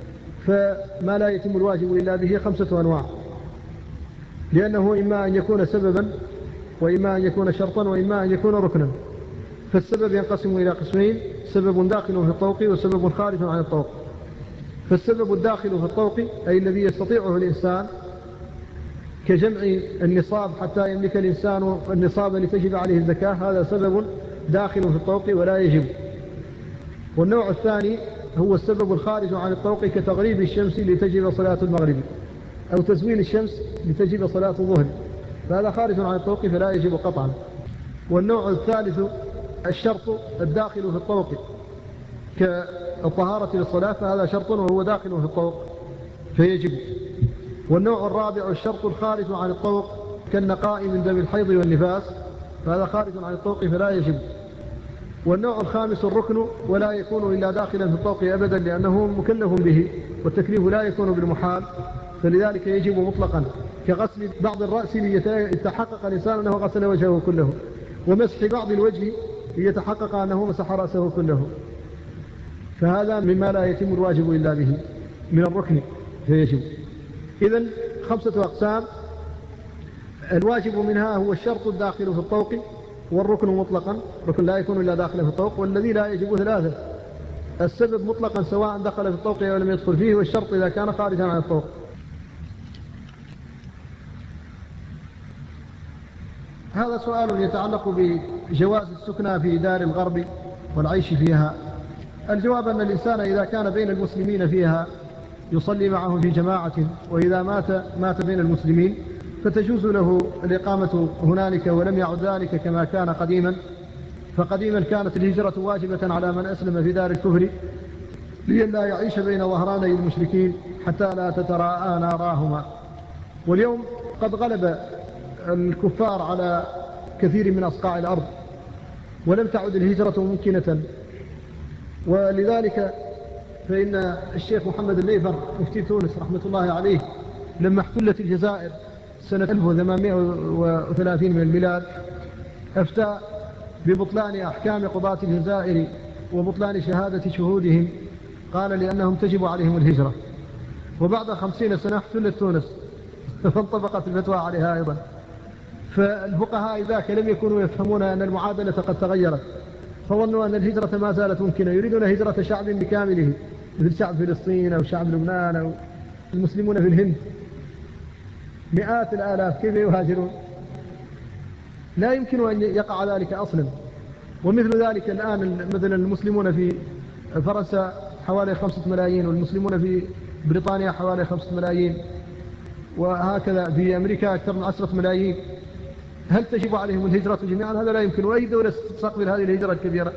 فما لا يتم الواجب إلا به خمسة أنواع، لأنه إما أن يكون سببا، وإما أن يكون شرطا، وإما أن يكون ركنا. فالسبب ينقسم إلى قسمين: سبب داخل في الطوق وسبب خارج عن الطوق. فالسبب الداخل في الطوق أي الذي يستطيعه الإنسان، كجمع النصاب حتى يملك الإنسان النصاب لتجب عليه الزكاة، هذا سبب داخل في الطوق ولا يجب. والنوع الثاني هو السبب الخارج عن الطوق، كتغريب الشمس لتجب صلاة المغرب، أو تزويل الشمس لتجب صلاة الظهر، فهذا خارج عن الطوق فلا يجب قطعا. والنوع الثالث الشرط الداخل في الطوق، كالطهارة للصلاة، فهذا شرط وهو داخل في الطوق فيجب. والنوع الرابع الشرط الخارج عن الطوق، كالنقاء من دم الحيض والنفاس، فهذا خارج عن الطوق فلا يجب. والنوع الخامس الركن، ولا يكون إلا داخلا في الطوق أبدا، لأنه مكلف به، والتكليف لا يكون بالمحال، فلذلك يجب مطلقا، كغسل بعض الرأس ليتحقق الإنسان أنه غسل وجهه كله، ومسح بعض الوجه ليتحقق أنه مسح رأسه كله، فهذا مما لا يتم الواجب إلا به من الركن فيجب. إذن خمسة أقسام: الواجب منها هو الشرط الداخل في الطوق، والركن مطلقا، ركن لا يكون إلا داخل في الطوق. والذي لا يجب ثلاثة: السبب مطلقا سواء دخل في الطوق أو لم يدخل فيه، والشرط إذا كان خارجا عن الطوق. هذا سؤال يتعلق بجواز السكنى في دار الغرب والعيش فيها. الجواب أن الإنسان إذا كان بين المسلمين فيها يصلي معهم في جماعة، وإذا مات مات بين المسلمين فتجوز له الإقامة هنالك، ولم يعد ذلك كما كان قديما. فقديما كانت الهجرة واجبة على من أسلم في دار الكفر، لئلا يعيش بين ظهراني المشركين حتى لا تتراءى ناراهما. واليوم قد غلب الكفار على كثير من أصقاع الأرض، ولم تعد الهجرة ممكنة. ولذلك فإن الشيخ محمد الليفر مفتي تونس رحمة الله عليه لما احتلت الجزائر سنة ألف وثمانمائة وثلاثين من الميلاد أفتى ببطلان أحكام قضاة الجزائر وبطلان شهادة شهودهم، قال لأنهم تجب عليهم الهجرة. وبعد خمسين سنة احتلت تونس فانطبقت الفتوى عليها أيضا. فالفقهاء ذاك لم يكونوا يفهمون أن المعادلة قد تغيرت، فظنوا أن الهجرة ما زالت ممكنة، يريدون هجرة شعب بكامله، مثل شعب فلسطين أو شعب لبنان أو المسلمون في الهند، مئات الآلاف كيف يهاجرون؟ لا يمكن أن يقع ذلك أصلا. ومثل ذلك الآن مثلا المسلمون في فرنسا حوالي خمسة ملايين، والمسلمون في بريطانيا حوالي خمسة ملايين، وهكذا في أمريكا أكثر من عشرة ملايين. هل تجب عليهم الهجرة جميعا؟ هذا لا يمكن. وأي دولة ستستقبل هذه الهجرة الكبيرة؟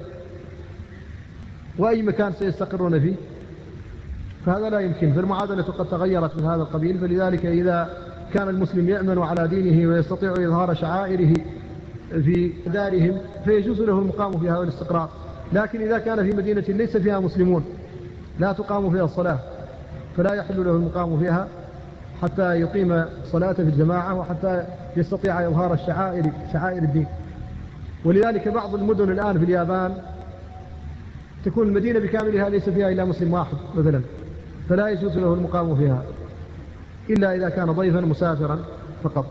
وأي مكان سيستقرون فيه؟ فهذا لا يمكن. فالمعادلة قد تغيرت من هذا القبيل. فلذلك إذا كان المسلم يأمن على دينه ويستطيع إظهار شعائره في دارهم فيجوز له المقام فيها والاستقرار. لكن إذا كان في مدينة ليس فيها مسلمون لا تقام فيها الصلاة، فلا يحل له المقام فيها حتى يقيم صلاة في الجماعة، وحتى يستطيع إظهار الشعائر شعائر الدين. ولذلك بعض المدن الآن في اليابان تكون المدينة بكاملها ليس فيها إلا مسلم واحد مثلا، فلا يجوز له المقام فيها إلا إذا كان ضيفا مسافرا فقط.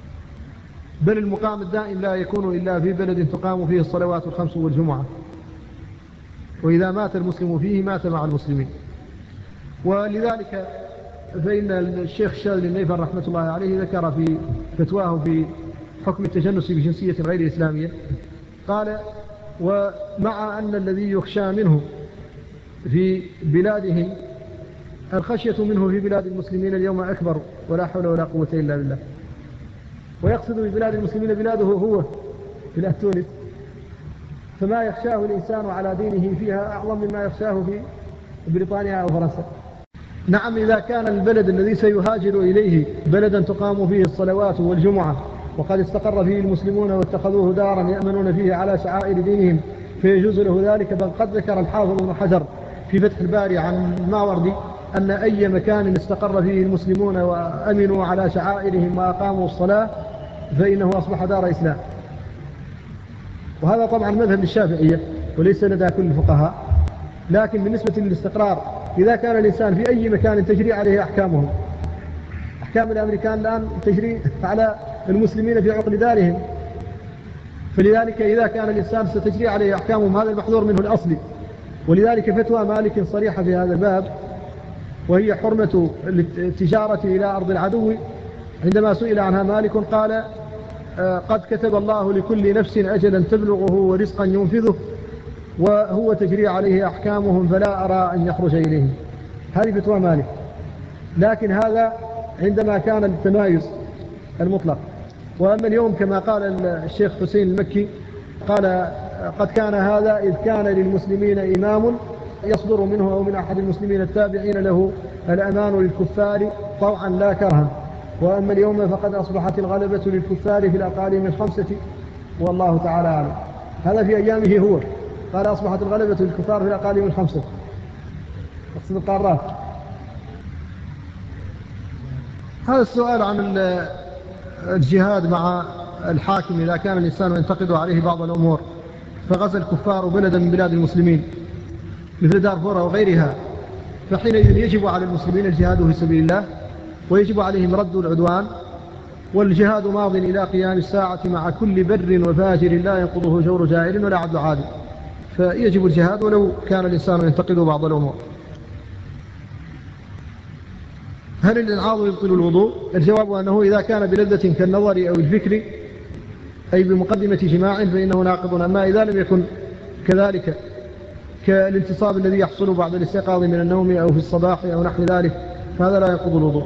بل المقام الدائم لا يكون إلا في بلد تقام فيه الصلوات الخمس والجمعة، وإذا مات المسلم فيه مات مع المسلمين. ولذلك فإن الشيخ الشاذلي النيفر رحمة الله عليه ذكر في فتواه في حكم التجنس بجنسية غير إسلامية، قال: ومع أن الذي يخشى منه في بلادهم الخشية منه في بلاد المسلمين اليوم أكبر، ولا حول ولا قوة إلا بالله. ويقصد ببلاد المسلمين بلاده هو بلاد تونس، فما يخشاه الإنسان على دينه فيها أعظم مما يخشاه في بريطانيا أو فرنسا. نعم، إذا كان البلد الذي سيهاجر إليه بلدا تقام فيه الصلوات والجمعة وقد استقر فيه المسلمون واتخذوه دارا يأمنون فيه على شعائر دينهم فيجوز له ذلك. بل قد ذكر الحافظ ابن حجر في فتح الباري عن الماوردي أن أي مكان استقر فيه المسلمون وأمنوا على شعائرهم وأقاموا الصلاة فإنه أصبح دار إسلام. وهذا طبعا مذهب الشافعية وليس لدى كل الفقهاء. لكن بالنسبة للاستقرار إذا كان الإنسان في أي مكان تجري عليه أحكامهم، أحكام الأمريكان الآن تجري على المسلمين في عقل دارهم، فلذلك إذا كان الإنسان ستجري عليه أحكامهم هذا المحظور منه الأصلي. ولذلك فتوى مالك صريحة في هذا الباب، وهي حرمة التجارة إلى أرض العدو. عندما سئل عنها مالك قال قد كتب الله لكل نفس أجلا تبلغه ورزقا ينفذه وهو تجري عليه أحكامهم فلا أرى أن يخرج إليهم. هذه فتوى مالك. لكن هذا عندما كان التمايز المطلق. وأما اليوم كما قال الشيخ حسين المكي قال قد كان هذا إذ كان للمسلمين إمام يصدر منه أو من أحد المسلمين التابعين له الأمان للكفار طوعا لا كرها. وأما اليوم فقد أصبحت الغلبة للكفار في الأقاليم الخمسة والله تعالى أعلم. هذا في أيامه هو قال أصبحت الغلبة للكفار في الأقاليم الخمسة، أقصد القارات. هذا السؤال عن الجهاد مع الحاكم إذا كان الإنسان ينتقد عليه بعض الأمور، فغزا الكفار بلدا من بلاد المسلمين مثل دارفور وغيرها، فحينئذ يجب على المسلمين الجهاد في سبيل الله، ويجب عليهم رد العدوان، والجهاد ماض إلى قيام الساعة مع كل بر وفاجر لا ينقضه جور جائر ولا عدل عادل، فيجب الجهاد ولو كان الإنسان ينتقد بعض الأمور. هل الإنعاض يبطل الوضوء؟ الجواب أنه إذا كان بلذة كالنظر أو الفكر أي بمقدمة جماع فإنه ناقض، أما إذا لم يكن كذلك كالانتصاب الذي يحصل بعد الاستيقاظ من النوم أو في الصباح أو نحو ذلك فهذا لا ينقض الوضوء.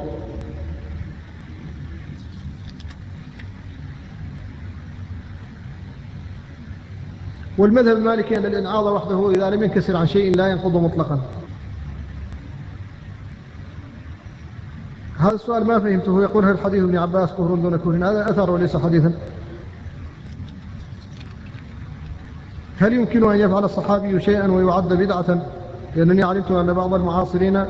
والمذهب المالكي أن الإنعاض وحده إذا لم ينكسر عن شيء لا ينقض مطلقا. هذا السؤال ما فهمته. يقول هل حديث ابن عباس كفر دون كفر؟ هذا أثر وليس حديثا. هل يمكن أن يفعل الصحابي شيئا ويعد بدعة؟ لأنني علمت أن بعض المعاصرين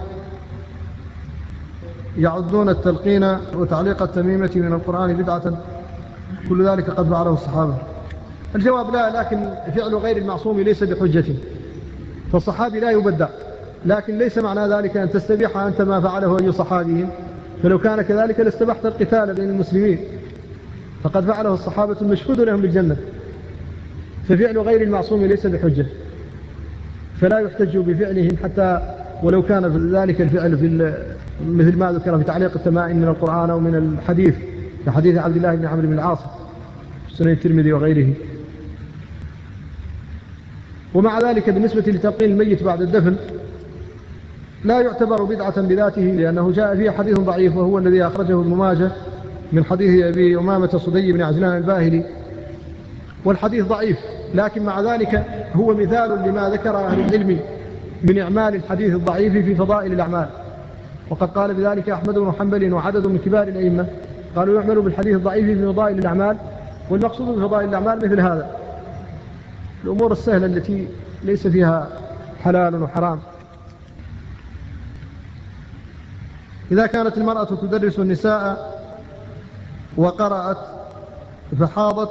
يعدون التلقين وتعليق التميمة من القرآن بدعة، كل ذلك قد فعله الصحابة. الجواب لا، لكن فعل غير المعصوم ليس بحجة، فالصحابي لا يبدع، لكن ليس معنى ذلك أن تستبيح أنت ما فعله أي صحابي، فلو كان كذلك لاستبحت القتال بين المسلمين، فقد فعله الصحابة المشهود لهم بالجنة، ففعل غير المعصوم ليس بحجة، فلا يحتج بفعلهم حتى ولو كان ذلك الفعل في مثل ما ذكر في تعليق التمائم من القرآن أو من الحديث كحديث عبد الله بن عمرو بن العاص في سنن الترمذي وغيره. ومع ذلك بالنسبة لتلقين الميت بعد الدفن لا يعتبر بدعة بذاته، لأنه جاء فيه حديث ضعيف وهو الذي أخرجه ابن ماجه من حديث أبي أمامة صدي بن عجلان الباهلي، والحديث ضعيف، لكن مع ذلك هو مثال لما ذكر أهل العلم من إعمال الحديث الضعيف في فضائل الأعمال. وقد قال بذلك أحمد بن حنبل وعدد من كبار الأئمة، قالوا يعمل بالحديث الضعيف في فضائل الأعمال، والمقصود بفضائل الأعمال مثل هذا الأمور السهلة التي ليس فيها حلال وحرام. إذا كانت المرأة تدرس النساء وقرأت فحاضت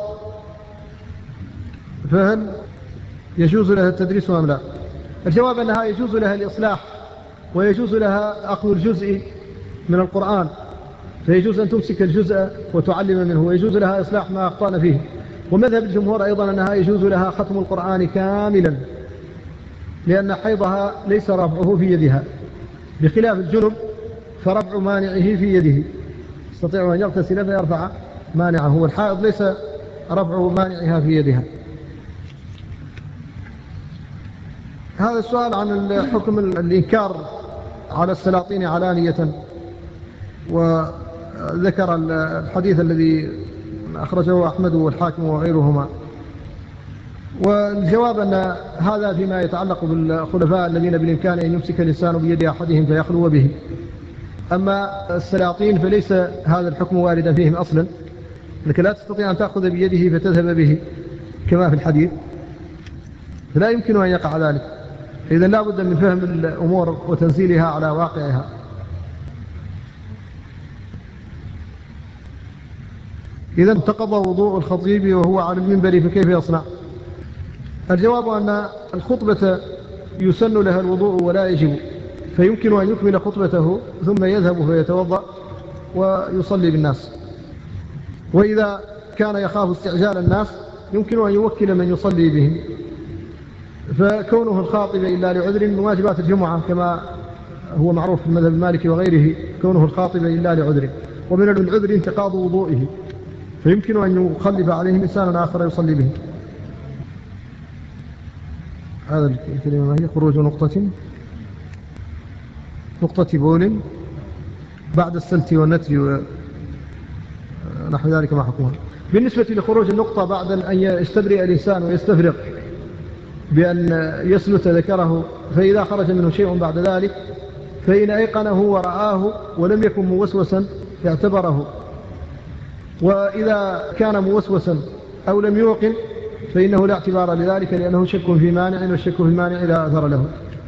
فهل يجوز لها التدريس أم لا؟ الجواب أنها يجوز لها الإصلاح، ويجوز لها أخذ الجزء من القرآن، فيجوز أن تمسك الجزء وتعلم منه، ويجوز لها إصلاح ما أخطأنا فيه. ومذهب الجمهور أيضا أنها يجوز لها ختم القرآن كاملا، لأن حيضها ليس رفعه في يدها، بخلاف الجنب فرفع مانعه في يده، يستطيع أن يغتسل فيرفع مانعه، والحائض ليس رفع مانعها في يدها. هذا السؤال عن حكم الإنكار على السلاطين علانية، وذكر الحديث الذي أخرجه أحمد والحاكم وغيرهما. والجواب أن هذا فيما يتعلق بالخلفاء الذين بالإمكان أن يمسك الإنسان بيد أحدهم فيخلو به. أما السلاطين فليس هذا الحكم واردا فيهم أصلا، لك لا تستطيع أن تأخذ بيده فتذهب به كما في الحديث، فلا يمكن أن يقع ذلك. إذن لا بد من فهم الأمور وتنزيلها على واقعها. إذا انتقض وضوء الخطيب وهو على المنبر فكيف يصنع؟ الجواب أن الخطبة يسن لها الوضوء ولا يجب، فيمكن أن يكمل خطبته ثم يذهب فيتوضأ ويصلي بالناس. وإذا كان يخاف استعجال الناس يمكن أن يوكل من يصلي بهم، فكونه الخاطب إلا لعذر من واجبات الجمعة كما هو معروف في المذهب المالكي وغيره، كونه الخاطب إلا لعذر، ومن العذر انتقاض وضوئه، فيمكن أن يخلف عليه إنسانا آخر يصلي به. هذا الكلمة هي خروج نقطة نقطة بول بعد السلت والنتر ونحو ذلك ما حكمها. بالنسبة لخروج النقطة بعد أن يستبرئ الإنسان ويستفرق بأن يسلت ذكره، فإذا خرج منه شيء بعد ذلك فإن أيقنه ورآه ولم يكن موسوسا اعتبره، وإذا كان موسوسا أو لم يوقن فإنه لا اعتبار لذلك لأنه شك في مانع، والشك في المانع لا أثر له.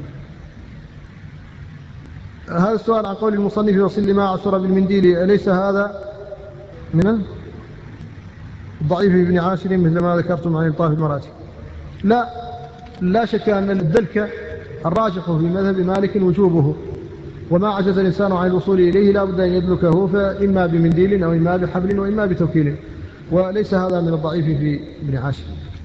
هذا السؤال عن قول المصنف وصل ما عصر بالمنديل، أليس هذا من ضعيف ابن عاشر مثل ما ذكرتم عن إلطاف المراتب؟ لا لا شك أن الدلك الراجح في مذهب مالك وجوبه، وما عجز الإنسان عن الوصول إليه لا بد أن يدلكه، فإما بمنديل أو إما بحبل وإما بتوكيل، وليس هذا من الضعيف في ابن عاشر.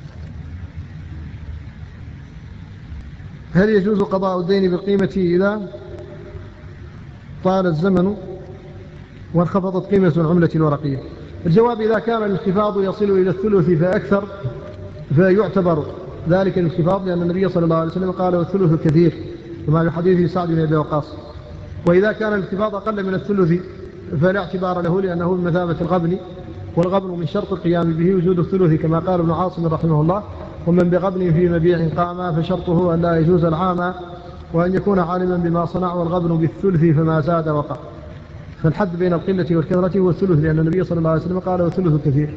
هل يجوز قضاء الدين بالقيمة إذا طال الزمن وانخفضت قيمة العملة الورقية؟ الجواب: إذا كان الانخفاض يصل إلى الثلث فأكثر فيعتبر ذلك الانخفاض، لأن النبي صلى الله عليه وسلم قال والثلث كثير كما في حديث سعد بن أبي وقاص. وإذا كان الانخفاض أقل من الثلث فلا اعتبار له، لأنه بمثابة الغبن، والغبن من شرط القيام به وجود الثلث كما قال ابن عاصم رحمه الله: ومن بغبن في مبيع قام فشرطه أن لا يجوز العام وأن يكون عالما بما صنع، والغبن بالثلث فما زاد وقع. فالحد بين القلة والكثرة هو الثلث، لأن النبي صلى الله عليه وسلم قال والثلث كثير.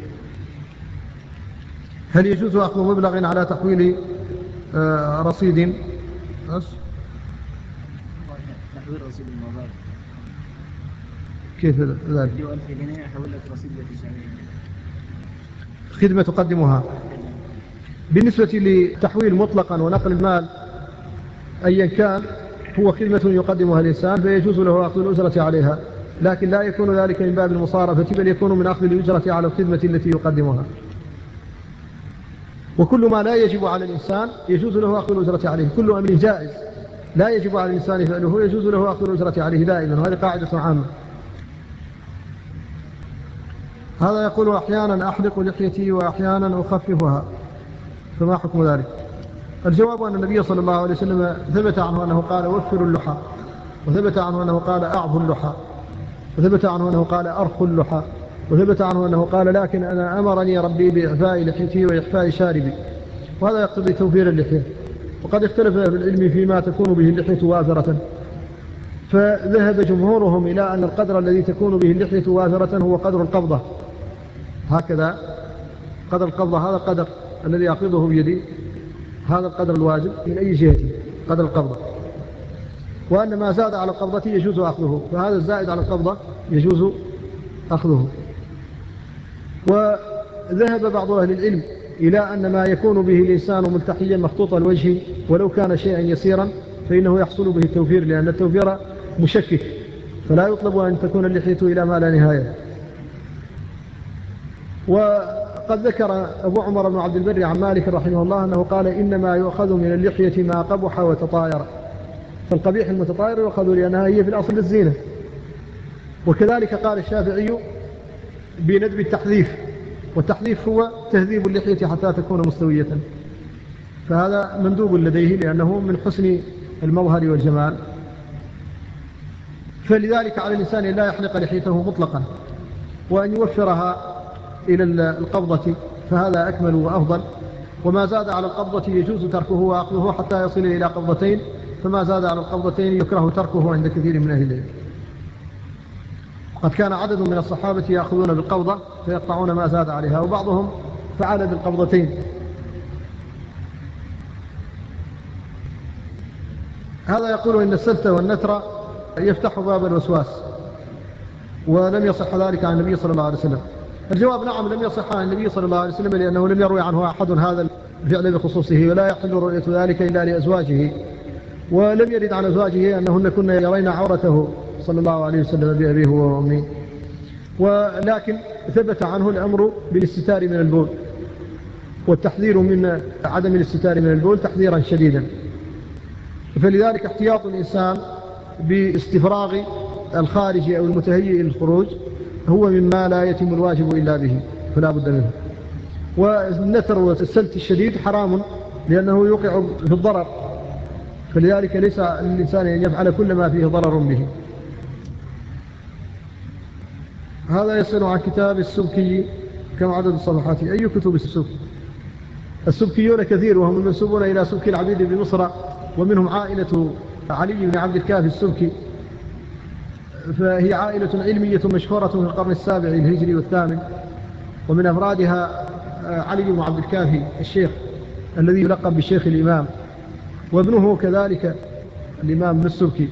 هل يجوز أخذ مبلغ على تحويل آه رصيد؟ تحويل رصيد الموبايل كيف ذلك؟ ألف جنيه أحول لك رصيد خدمة تقدمها. بالنسبة لتحويل مطلقا ونقل المال أيا كان هو خدمة يقدمها الإنسان فيجوز له أخذ الأجرة عليها، لكن لا يكون ذلك من باب المصارفة، بل يكون من أخذ الأجرة على الخدمة التي يقدمها. وكل ما لا يجب على الإنسان يجوز له أخذ الأجرة عليه، كل أمر جائز لا يجب على الإنسان فعله يجوز له أخذ الأجرة عليه دائما، وهذه قاعدة عامة. هذا يقول: أحيانا أحلق لحيتي وأحيانا أخففها، فما حكم ذلك؟ الجواب أن النبي صلى الله عليه وسلم ثبت عنه أنه قال: وفر اللحى، وثبت عنه أنه قال: أعظ اللحى، وثبت عنه أنه قال: أرخ اللحى، وثبت عنه أنه قال: لكن أنا أمرني ربي بإعفاء لحيتي وإخفاء شاربي، وهذا يقتضي توفير اللحية. وقد اختلف أهل العلم فيما تكون به اللحية وافرة، فذهب جمهورهم إلى أن القدر الذي تكون به اللحية وافرة هو قدر القبضة، هكذا قدر القبضة، هذا القدر الذي أقبضه بيدي، هذا القدر الواجب من أي جهة قدر القبضة، وأن ما زاد على القبضة يجوز أخذه، فهذا الزائد على القبضة يجوز أخذه. وذهب بعض أهل العلم إلى أن ما يكون به الإنسان ملتحيا مخطوط الوجه ولو كان شيئا يسيرا فإنه يحصل به التوفير، لأن التوفير مشكك، فلا يطلب أن تكون اللحية إلى ما لا نهاية. وقد ذكر أبو عمر بن عبد البر عن مالك رحمه الله أنه قال: إنما يؤخذ من اللحية ما قبح وتطاير، فالقبيح المتطاير يؤخذ لأنها هي في الأصل الزينة. وكذلك قال الشافعي بندب التحذيف، والتحذيف هو تهذيب اللحية حتى تكون مستوية، فهذا مندوب لديه لأنه من حسن المظهر والجمال. فلذلك على الإنسان لا يحلق لحيته مطلقا، وأن يوفرها إلى القبضة، فهذا أكمل وأفضل. وما زاد على القبضة يجوز تركه وأخذه حتى يصل إلى قبضتين، فما زاد على القبضتين يكره تركه عند كثير من أهل العلم. قد كان عدد من الصحابة يأخذون بالقبضة فيقطعون ما زاد عليها، وبعضهم فعل بالقبضتين. هذا يقول إن السلت والنتر يفتح باب الوسواس، ولم يصح ذلك عن النبي صلى الله عليه وسلم. الجواب: نعم، لم يصح عن النبي صلى الله عليه وسلم، لأنه لم يروي عنه أحد هذا الفعل بخصوصه، ولا يحل رؤية ذلك إلا لأزواجه، ولم يرد عن أزواجه أنهن كن يرين عورته صلى الله عليه وسلم بأبيه وأمه، ولكن ثبت عنه الأمر بالاستتار من البول والتحذير من عدم الاستتار من البول تحذيرا شديدا. فلذلك احتياط الإنسان باستفراغ الخارج أو المتهيئ للخروج هو مما لا يتم الواجب إلا به، فلا بد منه. والنثر والسلت الشديد حرام لأنه يوقع في الضرر، فلذلك ليس للإنسان أن يفعل كل ما فيه ضرر به. هذا يسأل عن كتاب السبكي كم عدد الصفحات؟ أي كتب السبكي؟ السبكيون كثير وهم المنسوبون إلى سبكي العبيد بمصر، ومنهم عائلة علي بن عبد الكافي السبكي، فهي عائلة علمية مشهورة في القرن السابع الهجري والثامن، ومن أفرادها علي بن عبد الكافي الشيخ الذي يلقب بالشيخ الإمام، وابنه كذلك الإمام السبكي.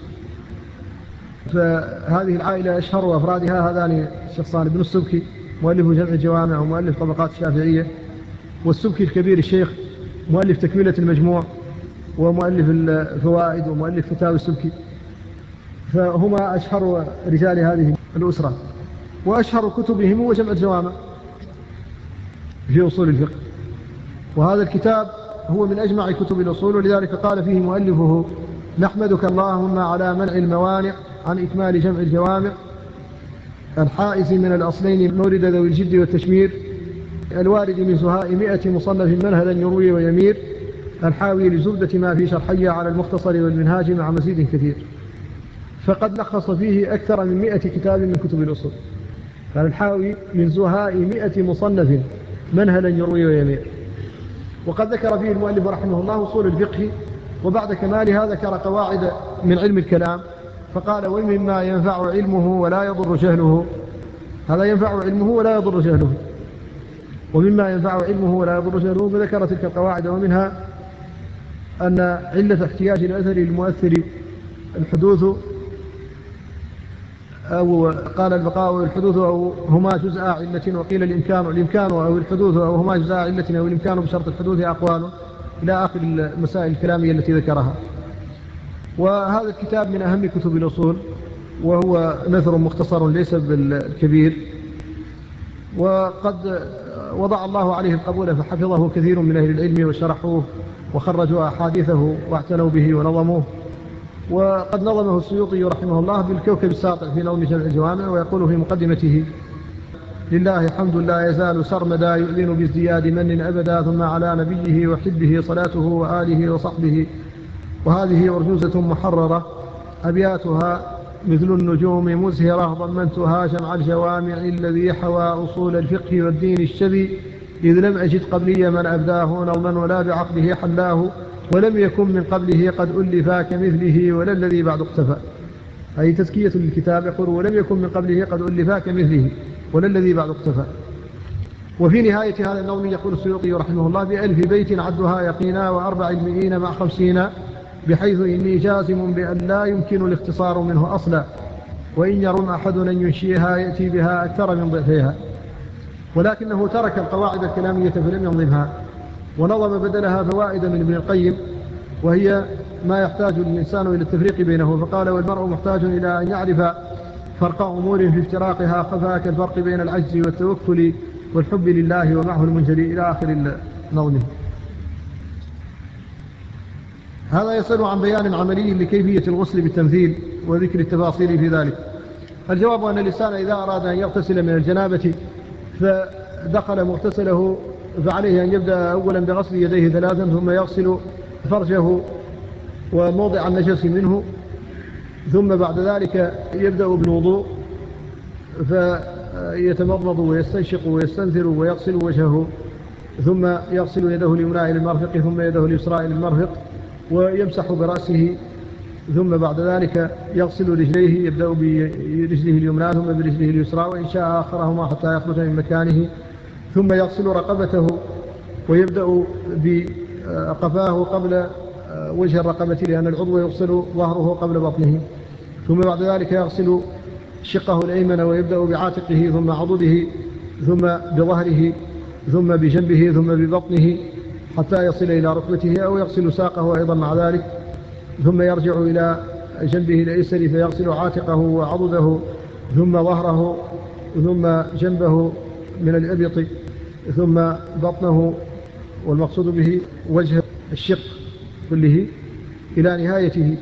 فهذه العائلة أشهر أفرادها هذان الشخصان، ابن السبكي مؤلف جمع الجوامع ومؤلف طبقات الشافعية، والسبكي الكبير الشيخ مؤلف تكملة المجموع ومؤلف الفوائد ومؤلف فتاوى السبكي، فهما أشهر رجال هذه الأسرة. وأشهر كتبهم هو جمع الجوامع في أصول الفقه، وهذا الكتاب هو من أجمع كتب الأصول، ولذلك قال فيه مؤلفه: نحمدك اللهم على منع الموانع عن إكمال جمع الجوامع الحائز من الأصلين مورد ذوي الجد والتشمير الوارد من زهاء مئة مصنف منهلا يروي ويمير الحاوي لزبدة ما في شرحية على المختصر والمنهاج مع مزيد كثير. فقد لخص فيه أكثر من مئة كتاب من كتب الأصول، قال الحاوي من زهاء مئة مصنف منهلا يروي ويمير. وقد ذكر فيه المؤلف رحمه الله أصول الفقه، وبعد كمالها ذكر قواعد من علم الكلام، فقال: ومما ينفع علمه ولا يضر جهله. هذا ينفع علمه ولا يضر جهله، ومما ينفع علمه ولا يضر جهله، فذكر تلك القواعد، ومنها أن علة احتياج الأثر للمؤثر الحدوث، أو قال البقاء والحدوث أو هما جزء علة، وقيل الإمكان الإمكان أو الحدوث أو هما جزء علة أو الإمكان بشرط الحدوث أقوال، إلى آخر المسائل الكلامية التي ذكرها. وهذا الكتاب من أهم كتب الأصول، وهو نثر مختصر ليس بالكبير، وقد وضع الله عليه القبول فحفظه كثير من أهل العلم وشرحوه وخرجوا أحاديثه واعتنوا به ونظموه. وقد نظمه السيوطي رحمه الله بالكوكب الساطع في نظم جمع الجوامع، ويقول في مقدمته: لله حمد لا يزال سرمدا يؤذن بازدياد من أبدا، ثم على نبيه وحبه صلاته وآله وصحبه. وهذه أرجوزة محررة أبياتها مثل النجوم مزهرة، ضمنتها جمع الجوامع الذي حوى أصول الفقه والدين الشبي، إذ لم أجد قبلي من أبداه نظما ولا بعقله حلاه، ولم يكن من قبله قد ألفا كمثله ولا الذي بعد اقتفى. أي تزكية للكتاب، يقول: ولم يكن من قبله قد ألفا كمثله ولا الذي بعد اقتفى. وفي نهاية هذا النظم يقول السيوطي رحمه الله: بألف بيت عدها يقينا وأربع المئين مع خمسين، بحيث إني جازم بأن لا يمكن الاختصار منه أصلا، وإن يرم أحد أن ينشيها يأتي بها أكثر من ضعفها. ولكنه ترك القواعد الكلامية فلم ينظمها، ونظم بدلها فوائد من ابن القيم، وهي ما يحتاج الإنسان إلى التفريق بينه. فقال: والمرء محتاج إلى أن يعرف فرق أمور في افتراقها، خفاك الفرق بين العجز والتوكل والحب لله ومعه المنجلي، إلى آخر نظمه. هذا يسأل عن بيان عملي لكيفية الغسل بالتمثيل وذكر التفاصيل في ذلك. الجواب أن الإنسان إذا أراد أن يغتسل من الجنابة فدخل مغتسله، فعليه أن يبدأ أولا بغسل يديه ثلاثا، ثم يغسل فرجه وموضع النجس منه، ثم بعد ذلك يبدأ بالوضوء فيتمضمض ويستنشق ويستنثر ويغسل وجهه، ثم يغسل يده اليمنى إلى المرفق، ثم يده اليسرى إلى المرفق، ويمسح برأسه، ثم بعد ذلك يغسل رجليه، يبدأ برجله اليمنى ثم برجله اليسرى، وإن شاء آخرهما حتى يخرج من مكانه، ثم يغسل رقبته ويبدأ بقفاه قبل وجه الرقبة، لأن العضو يغسل ظهره قبل بطنه، ثم بعد ذلك يغسل شقه الأيمن ويبدأ بعاتقه ثم عضده ثم بظهره ثم بجنبه ثم ببطنه حتى يصل إلى ركبته، أو يغسل ساقه أيضا مع ذلك، ثم يرجع إلى جنبه الأيسر فيغسل عاتقه وعضده ثم ظهره ثم جنبه من الإبط ثم بطنه، والمقصود به وجه الشق كله إلى نهايته،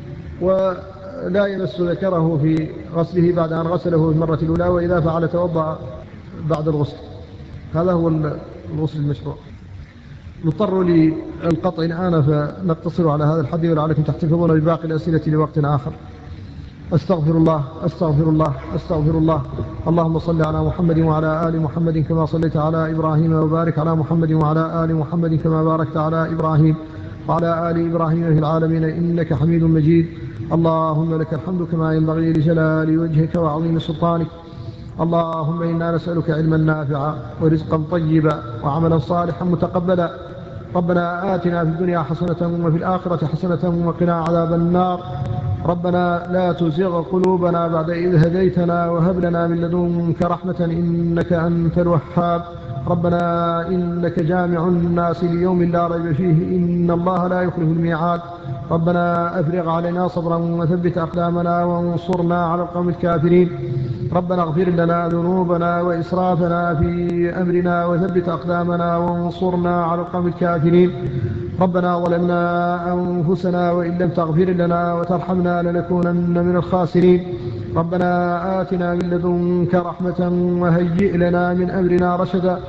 ولا يمس ذكره في غسله بعد أن غسله في المرة الأولى، وإذا فعل توضأ بعد الغسل. هذا هو الغسل المشروع. نضطر للقطع الآن فنقتصر على هذا الحد، ولعلكم تحتفظون بباقي الأسئلة لوقت آخر. أستغفر الله أستغفر الله أستغفر الله. اللهم صل على محمد وعلى آل محمد كما صليت على إبراهيم، وبارك على محمد وعلى آل محمد كما باركت على إبراهيم وعلى آل إبراهيم في العالمين إنك حميد مجيد. اللهم لك الحمد كما ينبغي لجلال وجهك وعظيم سلطانك. اللهم إنا نسألك علما نافعا ورزقا طيبا وعملا صالحا متقبلا. ربنا آتنا في الدنيا حسنة وفي الآخرة حسنة وقنا عذاب النار. ربنا لا تزغ قلوبنا بعد إذ هديتنا وهب لنا من لدنك رحمة إنك أنت الوهاب. ربنا إنك جامع الناس ليوم لا ريب فيه إن الله لا يخلف الميعاد. ربنا أفرغ علينا صبرا وثبت أقدامنا وانصرنا على القوم الكافرين. ربنا اغفر لنا ذنوبنا وإسرافنا في أمرنا وثبت أقدامنا وانصرنا على القوم الكافرين. ربنا ظلمنا أنفسنا وإن لم تغفر لنا وترحمنا لنكونن من الخاسرين. ربنا آتنا من لدنك رحمة وهيئ لنا من أمرنا رشدا.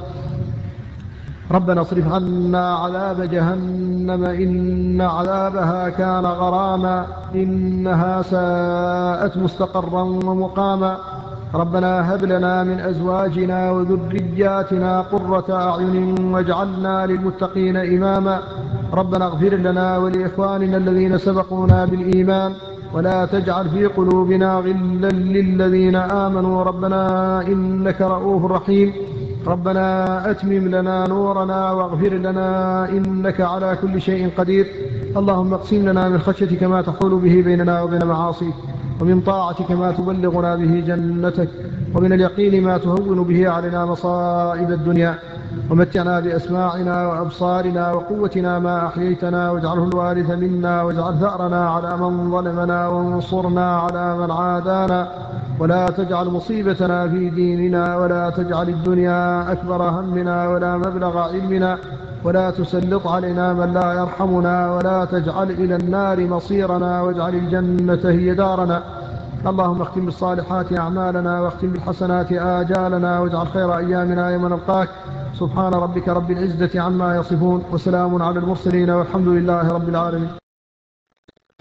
ربنا اصرف عنا عذاب جهنم إن عذابها كان غراما إنها ساءت مستقرا ومقاما. ربنا هب لنا من أزواجنا وذرياتنا قرة أعين واجعلنا للمتقين إماما. ربنا اغفر لنا ولإخواننا الذين سبقونا بالإيمان ولا تجعل في قلوبنا غلا للذين آمنوا ربنا إنك رؤوف رحيم. ربنا أتمم لنا نورنا واغفر لنا إنك على كل شيء قدير. اللهم اقسم لنا من خشيتك ما تحول به بيننا وبين معاصيك، ومن طاعتك ما تبلغنا به جنتك، ومن اليقين ما تهون به علينا مصائب الدنيا. ومتعنا بأسماعنا وأبصارنا وقوتنا ما أحييتنا، واجعله الوارث منا، واجعل ثأرنا على من ظلمنا، وانصرنا على من عادانا، ولا تجعل مصيبتنا في ديننا، ولا تجعل الدنيا أكبر همنا ولا مبلغ علمنا، ولا تسلط علينا من لا يرحمنا، ولا تجعل إلى النار مصيرنا، واجعل الجنة هي دارنا. اللهم اختم بالصالحات أعمالنا، واختم بالحسنات آجالنا، واجعل خير أيامنا يوم نلقاك. سبحان ربك رب العزة عما يصفون، وسلام على المرسلين، والحمد لله رب العالمين.